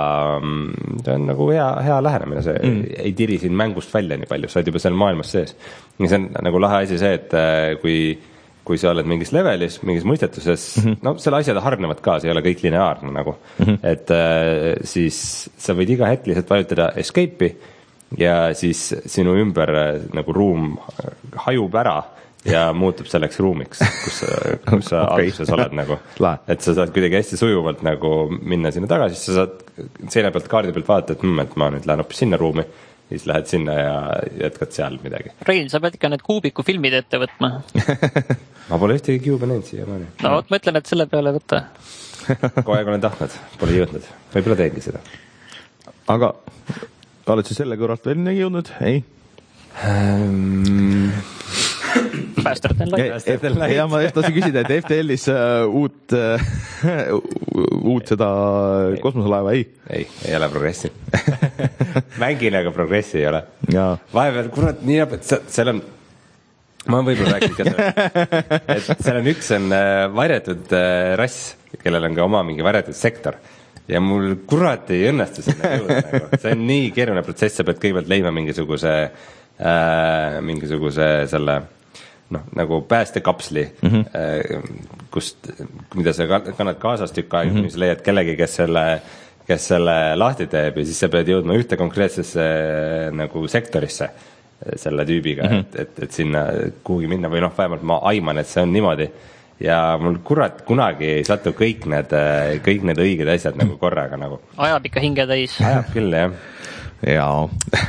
see on nagu hea, hea lähenemine, see mm. ei tiri siin mängust välja nii palju, sa oled juba seal maailmas sees. Ja see on nagu lahe asi see, et kui kui sa oled mingis levelis, mingis mõistetuses, mm-hmm. no selle asjad harnevad ka, see ei ole kõik lineaarne nagu, mm-hmm. et äh, siis sa võid iga hetk lihtsalt vajutada escape'i ja siis sinu ümber nagu ruum hajub ära ja muutub selleks ruumiks, kus, kus sa okay. alguses oled nagu, et sa saad kuidagi hästi sujuvalt nagu minna sinna tagasi, siis sa saad seina pealt kaardi pealt vaadata, et, mm, et ma nüüd lähen hoopis sinna ruumi, siis lähed sinna ja jätkad seal midagi. Rein, sa pead ikka need kuubiku filmid ette võtma. Ma pole ühtegi kiube näinud siia. No, no. ma ütlen, et selle peale võtta. Kogu aeg olen tahtnud, pole jõudnud. Võib-olla teengi seda. Aga oled sa selle kõrvalt veel midagi jõudnud? Ei? Um... Faster than light. Ja ma tahtsin küsida, et F T L-is uh, uut, uh, uut seda kosmoselaeva ei? Ei, ei ole progressi. Mängin, aga progressi ei ole. Vahepeal, kurat, nii näeb, et seal on, ma võib-olla rääkinud ka seda, et seal on üks on varjatud rass, kellel on ka oma mingi varjatud sektor. Ja mul kurat ei õnnestu sinna jõuda. Nagu. See on nii keeruline protsess, sa pead kõigepealt leima mingisuguse, äh, mingisuguse selle, noh, nagu päästekapsli, mm-hmm. äh, kust, mida sa kannad kaasas tükk aega, mm-hmm. siis leiad kellegi, kes selle, kes selle lahti teeb ja siis sa pead jõudma ühte konkreetsesse nagu sektorisse selle tüübiga, mm-hmm. et, et, et sinna kuhugi minna või noh, vähemalt ma aiman, et see on niimoodi. Ja mul kurat kunagi ei satu kõik need, kõik need õiged asjad nagu korraga nagu. Ajab ikka hinge täis. Ajab küll, jah. Jaa.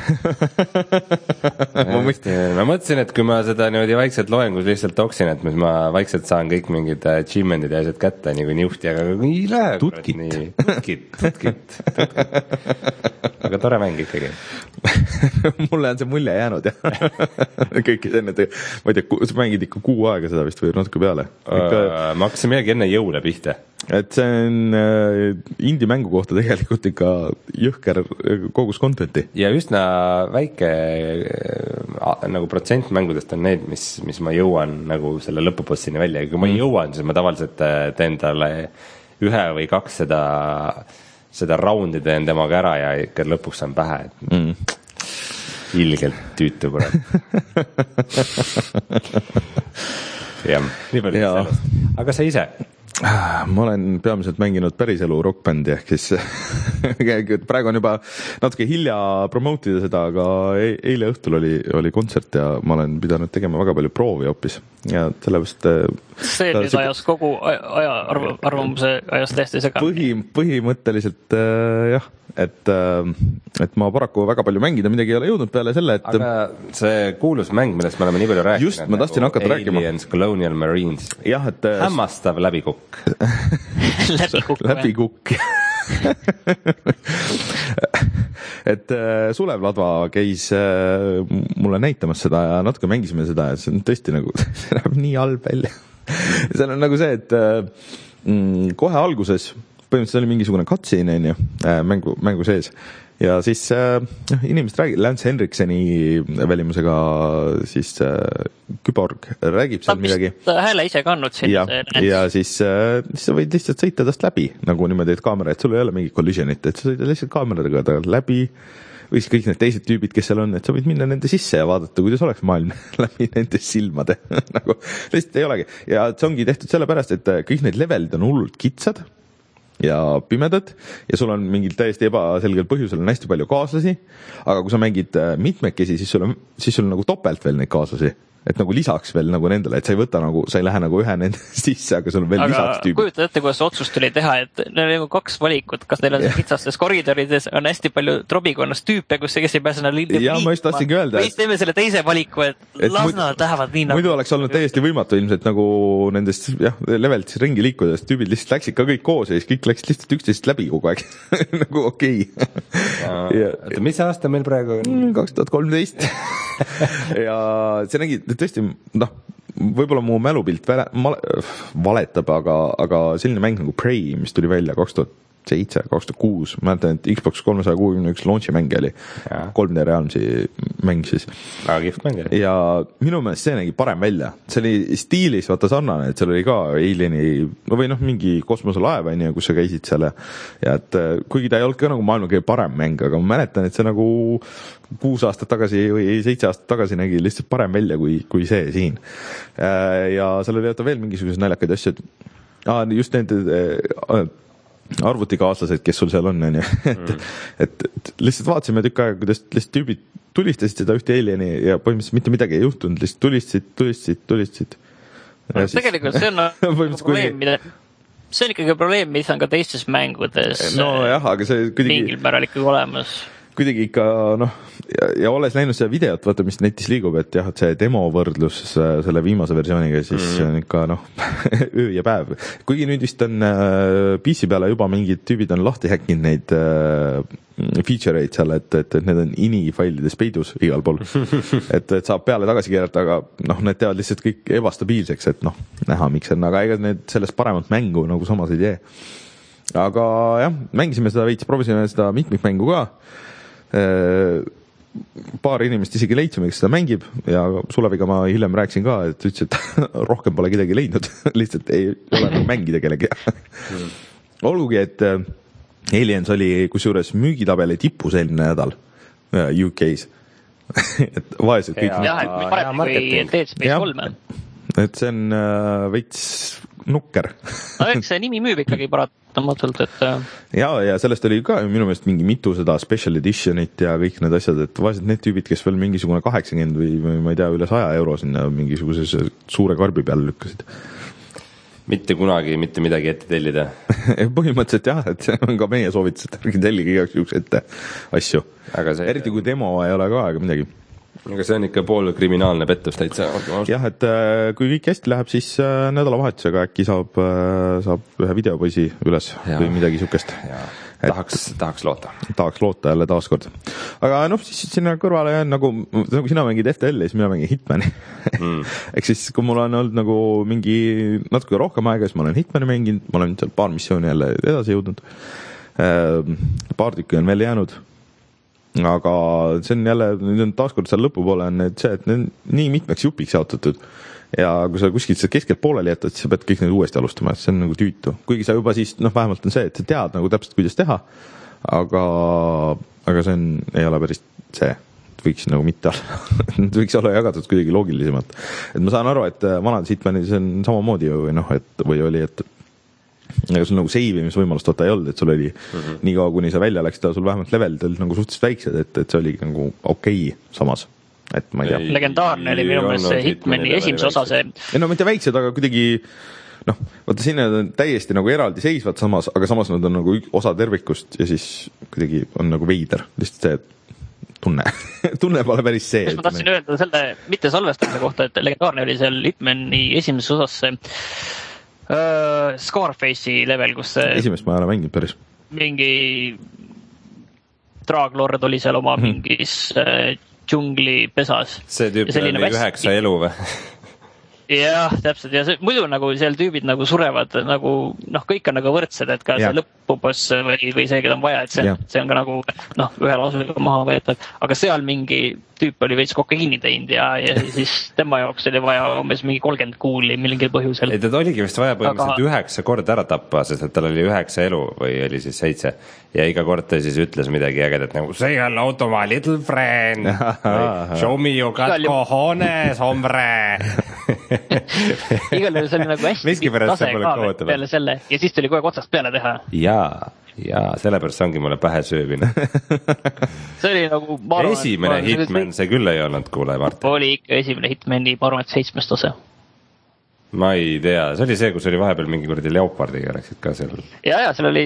ma, ma mõtlesin, et kui ma seda niimoodi vaikselt loen, kus lihtsalt toksin, et ma vaikselt saan kõik mingid achievementid ja asjad kätte nii kui niuhti, aga ei lähe. Tutkit. Tutkit, tutkit, tutkit. Aga tore mäng ikkagi. Mulle on see mulje jäänud, jah. Kõik enne, ma ei tea, sa mängid ikka kuu aega seda vist või natuke peale. Ikka... Ma hakkasin midagi enne jõule pihta. Et see on äh, indie mängu kohta tegelikult ikka jõhker kogus contenti. Ja üsna väike äh, nagu protsent mängudest on need, mis, mis ma jõuan nagu selle lõpubossini välja. Ja kui ma mm. jõuan, siis ma tavaliselt teen talle ühe või kaks seda, seda raundi teen temaga ära ja ikka lõpuks on pähe. Mm. Ilgelt tüütu, kurat. jah, nii palju sellest. Aga sa ise... ma olen peamiselt mänginud päriselu rockbändi ehk siis praegu on juba natuke hilja promote ida seda, aga eile õhtul oli, oli kontsert ja ma olen pidanud tegema väga palju proovi hoopis ja sellepärast see nüüd siuke... ajas kogu aja arv, arvamuse ajas täiesti seganud. Põhi, põhimõtteliselt äh, jah, et, äh, et ma paraku väga palju mängida midagi ei ole jõudnud peale selle, et aga see kuulus mäng, millest me oleme nii palju rääkinud, just, ma tahtsin hakata rääkima Aliens Colonial Marines, jah, et hämmastav läbikukk läbikukk läbikukk et Sulev Ladva käis mulle näitamas seda ja natuke mängisime seda ja see on tõesti nagu see näeb nii halb välja seal on nagu see, et mm, kohe alguses põhimõtteliselt oli mingisugune cutscene on ju mängu, mängu sees ja siis äh, inimesed räägib, Lance Henrikseni välimusega siis äh, küborg räägib seal midagi. Ta hääle ise kannnud siin. Ja, ja siis, äh, siis sa võid lihtsalt sõita tast läbi, nagu niimoodi, et kaamera, et sul ei ole mingi collisionit, et sa sõida lihtsalt kaameradega ta läbi või siis kõik need teised tüübid, kes seal on, et sa võid minna nende sisse ja vaadata, kuidas oleks maailm läbi nende silmade. nagu lihtsalt ei olegi. Ja see ongi tehtud sellepärast, et kõik need levelid on hullult kitsad ja pimedad ja sul on mingil täiesti ebaselgel põhjusel on hästi palju kaaslasi, aga kui sa mängid mitmekesi, siis sul on, siis sul on nagu topelt veel neid kaaslasi, et nagu lisaks veel nagu nendele, et sa ei võta nagu, sa ei lähe nagu ühe nende sisse, aga sul on veel aga lisaks tüübid. Kujuta ette, kuidas otsust tuli teha, et neil on nagu kaks valikut, kas neil on kitsastes koridorides on hästi palju trobikonnast tüüpe, kus see, kes ei pääse liitma. Ja ma just tahtsingi öelda. Või siis teeme selle teise valiku, et, et las nad lähevad nii nagu. Muidu oleks olnud täiesti võimatu ilmselt nagu nendest jah, levelt ringi liikudes, tüübid lihtsalt läksid ka kõik koos ja siis kõik läksid lihtsalt üksteist läbi kogu aeg. nagu okei. Ja, ja mis aasta meil praegu on? kaks tuhat kolmteist ja see nägi tõesti, noh, võib-olla mu mälupilt väle, male, valetab, aga, aga selline mäng nagu Prey, mis tuli välja kaks tuhat seitse, kaks tuhat kuus, ma mäletan, et Xbox kolmsada kuuskümmend üks launchi mäng oli, kolm D Realmsi mäng siis. Väga kihvt mäng oli. Ja minu meelest see nägi parem välja. See oli stiilis vaata sarnane, et seal oli ka Alieni, või noh, mingi kosmoselaev, kus sa käisid seal ja et kuigi ta ei olnud ka nagu maailma kõige parem mäng, aga ma mäletan, et see nagu kuus aastat tagasi või seitse aastat tagasi nägi lihtsalt parem välja kui, kui see siin. Ja seal oli veel mingisugused naljakaid asju, et just nende arvutikaaslased, kes sul seal on, on ju. Et, mm. et, et lihtsalt vaatasime tükk aega, kuidas lihtsalt tüübid tulistasid seda ühte Alieni ja põhimõtteliselt mitte midagi ei juhtunud, lihtsalt tulistasid, tulistasid, tulistasid. No, tegelikult see on probleem, mida see on ikkagi probleem, mis on ka teistes mängudes no jah, aga see kuidagi mingil määral ikkagi olemas. Kuidagi ikka, noh, ja, ja olles näinud seda videot, vaata, mis netis liigub, et jah, et see demo võrdlus selle viimase versiooniga, siis mm. on ikka, noh, öö ja päev. Kuigi nüüd vist on P C peale juba mingid tüübid on lahti häkkinud neid feature eid seal, et, et, et need on ini failides peidus igal pool. et, et saab peale tagasi keerata, aga noh, need teevad lihtsalt kõik ebastabiilseks, et noh, näha miks on, aga ega need sellest paremat mängu nagu samas ei tee. Aga jah, mängisime seda veits, provisime seda mitmikmängu ka. Paar inimest isegi leidsime, kes seda mängib ja Suleviga ma hiljem rääkisin ka, et ütles, et rohkem pole kedagi leidnud, lihtsalt ei ole mängida kellegi. Olgugi, et Aliens oli kusjuures müügitabeli tipus eelmine nädal U K-s. et vaesed kõik. jah, et parem kui Dead Space kolm. Et see on veits nukker. no eks see nimi müüb ikkagi paratamatult, et ja, ja sellest oli ka minu meelest mingi mitu seda special editionit ja kõik need asjad, et vaesed need tüübid, kes veel mingisugune kaheksakümmend või, või ma ei tea, üle saja euro sinna mingisuguses suure karbi peale lükkasid. Mitte kunagi mitte midagi ette tellida. Põhimõtteliselt jah, et see on ka meie soovitus, et ärge tellige igaks juhuks ette asju. See... eriti kui demo ei ole ka aega midagi. Aga see on ikka pool kriminaalne pettus täitsa. jah, et kui kõik hästi läheb, siis nädalavahetusega äkki saab, saab ühe videopoisi üles ja. Või midagi sükest. Tahaks, tahaks loota. Tahaks loota jälle taaskord. Aga noh, siis sinna kõrvale on nagu, nagu sina mängid F T L-i, siis mina mängin Hitmani. Mm. Eks siis, kui mul on olnud nagu mingi natuke rohkem aega, siis ma olen Hitmani mänginud, ma olen seal paar missiooni jälle edasi jõudnud. Paar tükki on veel jäänud. Aga see on jälle, nüüd on taaskord seal lõpupoole on need see, et need on nii mitmeks jupiks jaotatud ja kui sa kuskilt seda keskelt pooleli jätad, siis sa pead kõik need uuesti alustama, see on nagu tüütu. Kuigi sa juba siis, noh, vähemalt on see, et sa tead nagu täpselt, kuidas teha, aga, aga see on, ei ole päris see, võiks nagu mitte olla. võiks olla jagatud kuidagi loogilisemalt. Et ma saan aru, et vanades Hitmanis on samamoodi või noh, et või oli, et aga sul nagu save imisvõimalust vaata ei olnud, et sul oli mm-hmm. nii kaua, kuni sa välja läksid, sul vähemalt levelid olid nagu suhteliselt väiksed, et, et see oli nagu okei okay, samas. Et ma ei tea. Legendaarne oli minu meelest see Hitmani esimese osa see. Ei no mitte väiksed, aga kuidagi noh, vaata sinna on täiesti nagu eraldi seisvad samas, aga samas nad on nagu osa tervikust ja siis kuidagi on nagu veider. Lihtsalt see tunne. tunne pole päris see. Kas ma tahtsin öelda selle mitte salvestamise kohta, et legendaarne oli seal Hitmani esimeses osas see uh, Scarface'i level, kus see esimest ma ei ole mänginud päris. Mingi Draaglord oli seal oma hmm. mingis uh, džungli pesas. See tüüp oli üheksa elu või? Jah, täpselt. Ja see, muidu nagu seal tüübid nagu surevad, nagu, noh, kõik on nagu võrdsed, et ka ja. See lõpuboss või, või see, keda on vaja, et see, see on ka nagu, noh, ühel asuliga maha võetud. Aga seal mingi tüüp oli veits kokaiini teinud ja, ja siis tema jaoks oli vaja umbes mingi kolmkümmend kuuli mingil põhjusel. Ei, ta oligi vist vaja põhimõtteliselt Aga... üheksa korda ära tappa, sest et tal oli üheksa elu või oli siis seitse. Ja iga kord ta siis ütles midagi ägedat nagu say hello to my little friend show me you got cojones, hombre. Igal juhul see oli nagu hästi tase ka peale selle ja siis tuli kogu otsast peale teha. Jaa, jaa, sellepärast ongi mulle pähe sööbine. See oli nagu arvan, esimene ma, Hitman, see küll ei olnud, kuule Martin. Oli ikka esimene Hitmani, ma arvan, et seitsmest tase. Ma ei tea, see oli see, kus oli vahepeal mingi kurdi Leopardiga läksid ka seal. Jaa, jaa, seal oli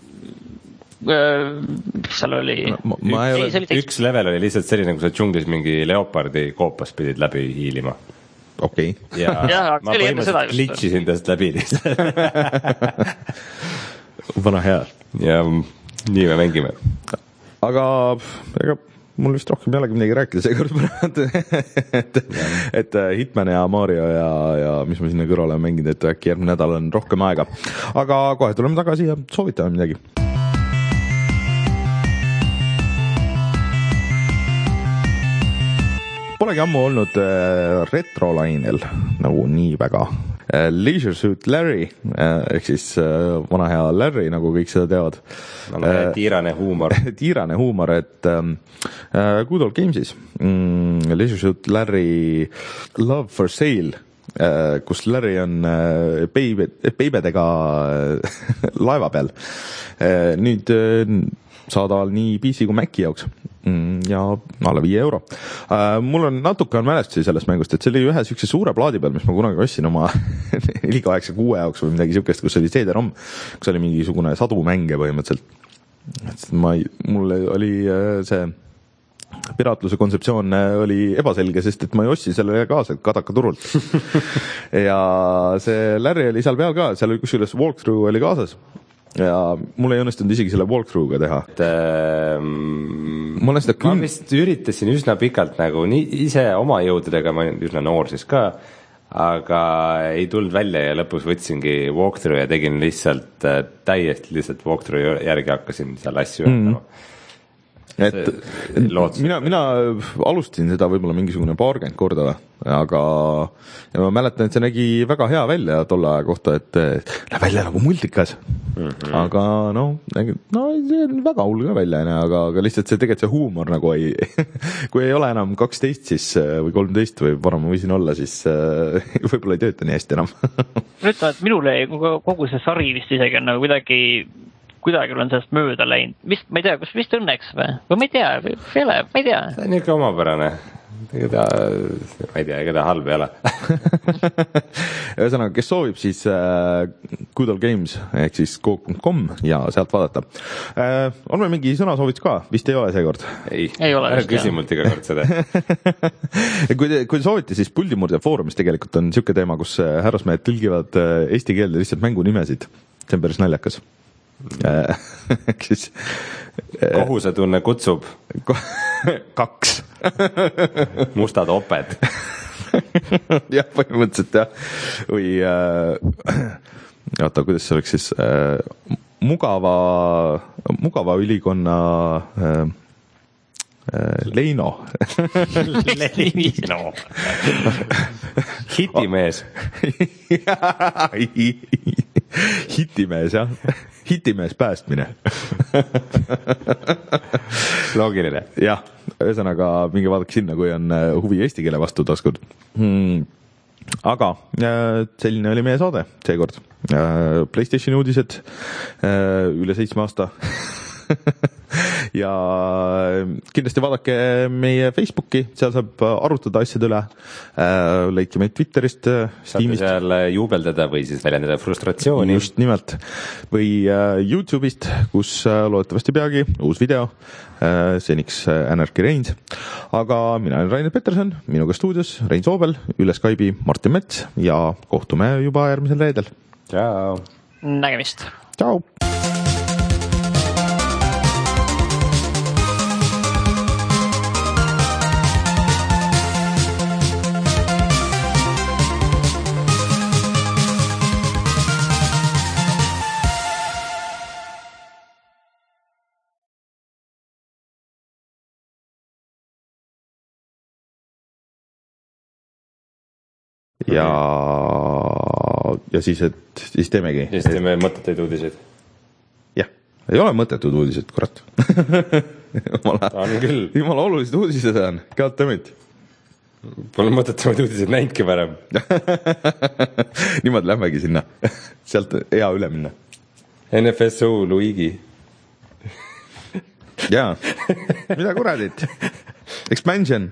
seal oli no, ma ei ole, üks, üks level oli lihtsalt selline, kus sa džunglis mingi Leopardi koopas pidid läbi hiilima. Okei. Okay. Ja, ja ma põhimõtteliselt glitchisin tast läbi lihtsalt. Vana hea. Ja nii me mängime. Aga ega mul vist rohkem ei olegi midagi rääkida seekord, et, et Hitman ja Mario ja, ja mis ma sinna kõrvale olen mänginud, et äkki järgmine nädal on rohkem aega. Aga kohe tuleme tagasi ja soovitame midagi. Polegi ammu olnud äh, retrolainel nagu nii väga. Äh, Leisure Suit Larry, äh, ehk siis äh, vana hea Larry, nagu kõik seda teavad. Äh, tiirane huumor. tiirane huumor, et äh, Good Old Games'is mm, Leisure Suit Larry Love for Sale, äh, kus Larry on äh, baby, beibedega äh, laeva peal. Äh, nüüd äh, saadaval nii P C kui Maci jaoks ja alla viie euro. Mul on natuke on mälestusi sellest mängust, et see oli ühe sükse suure plaadi peal, mis ma kunagi ostsin oma neli kaheksa kuue jaoks või midagi sükest, kus oli C D-ROM, kus oli mingisugune sadu mänge põhimõtteliselt. Ma ei, mul oli see piraatluse kontseptsioon oli ebaselge, sest et ma ei ostsin selle kaasa Kadaka turult. Ja see Larry oli seal peal ka, seal oli kusjuures walkthrough oli kaasas. Ja mul ei õnnestunud isegi selle walkthrough'ga teha. Et, ähm, ma, ma vist üritasin üsna pikalt nagu nii, ise oma jõududega, ma olin üsna noor siis ka, aga ei tulnud välja ja lõpus võtsingi walkthrough ja tegin lihtsalt täiesti lihtsalt walkthrough järgi hakkasin seal asju mm. et mina, mina alustasin seda võib-olla mingisugune paarkümmend korda, aga ja ma mäletan, et see nägi väga hea välja tolle aja kohta, et näeb välja nagu multikas. Mm-hmm. Aga no, no see on väga hull ka välja, aga, aga lihtsalt see tegelikult see huumor nagu ei, kui ei ole enam kaksteist siis, või kolmteist või varem ma võisin olla, siis võib-olla ei tööta nii hästi enam. Nüüd et minule kogu see sari vist isegi on nagu kuidagi kuidagi olen sellest mööda läinud. Vist, ma ei tea, kas vist õnneks või? Või ma ei tea, või ei ole, ma ei tea. See on ikka omapärane. Ega ta, ma ei tea, ega ta halb ei ole. Ühesõnaga, kes soovib, siis äh, Good Old Games ehk siis go dot com ja sealt vaadata. Äh, on meil mingi sõnasoovitus ka? Vist ei ole seekord? Ei, ei ole. Küsi mult iga kord seda. kui, te, kui te soovite, siis Puldimurde foorumis tegelikult on siuke teema, kus härrasmehed tõlgivad eesti keelde lihtsalt mängunimesid. See on päris naljakas. siis kohusetunne kutsub kaks mustad oped. jah, põhimõtteliselt jah. või äh, oota, kuidas see oleks siis äh, mugava mugava ülikonna äh, äh, Leino. Leino. Hitimees. Hitimees, jah. Hitimees päästmine. Loogiline. jah, ühesõnaga minge vaadake sinna, kui on huvi eesti keele vastu taskord. Hmm. aga selline oli meie saade seekord. PlayStationi uudised üle seitsme aasta ja kindlasti vaadake meie Facebooki, seal saab arutada asjade üle. Leidke meid Twitterist, Steamist. Saate seal juubeldada või siis väljendada frustratsiooni. Just nimelt. Või YouTube'ist, kus loodetavasti peagi uus video. Seniks Anarchy Reins. Aga mina olen Rainer Peterson, minuga stuudios Rein Soobel, üle Skype'i Martin Mets ja kohtume juba järgmisel reedel. Ciao. Nägemist. Ciao. ja ja siis, et siis teemegi. Ja siis teeme mõttetuid uudiseid. Jah, ei ole mõttetud uudised, kurat. jumala, on küll. Jumala olulised uudised on, God damn it. Pole mõttetuid uudiseid näinudki varem. Niimoodi lähmegi sinna. Sealt hea üle minna. N F S U Luigi. Jaa, mida kuradit? Expansion.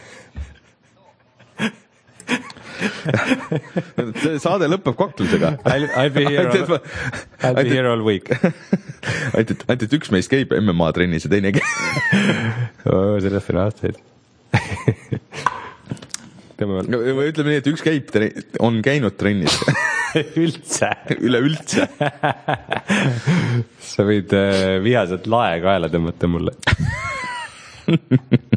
See saade lõpeb kaklusega. I'll, I'll be here all, I'll be here all week. ainult, ainult üks meist käib M M A trennis ja teine käib. oh, sellest on aastaid. või ütleme nii, et üks käib, on käinud trennis. Üldse. Üleüldse. Sa võid vihaselt lae kaela tõmmata mulle.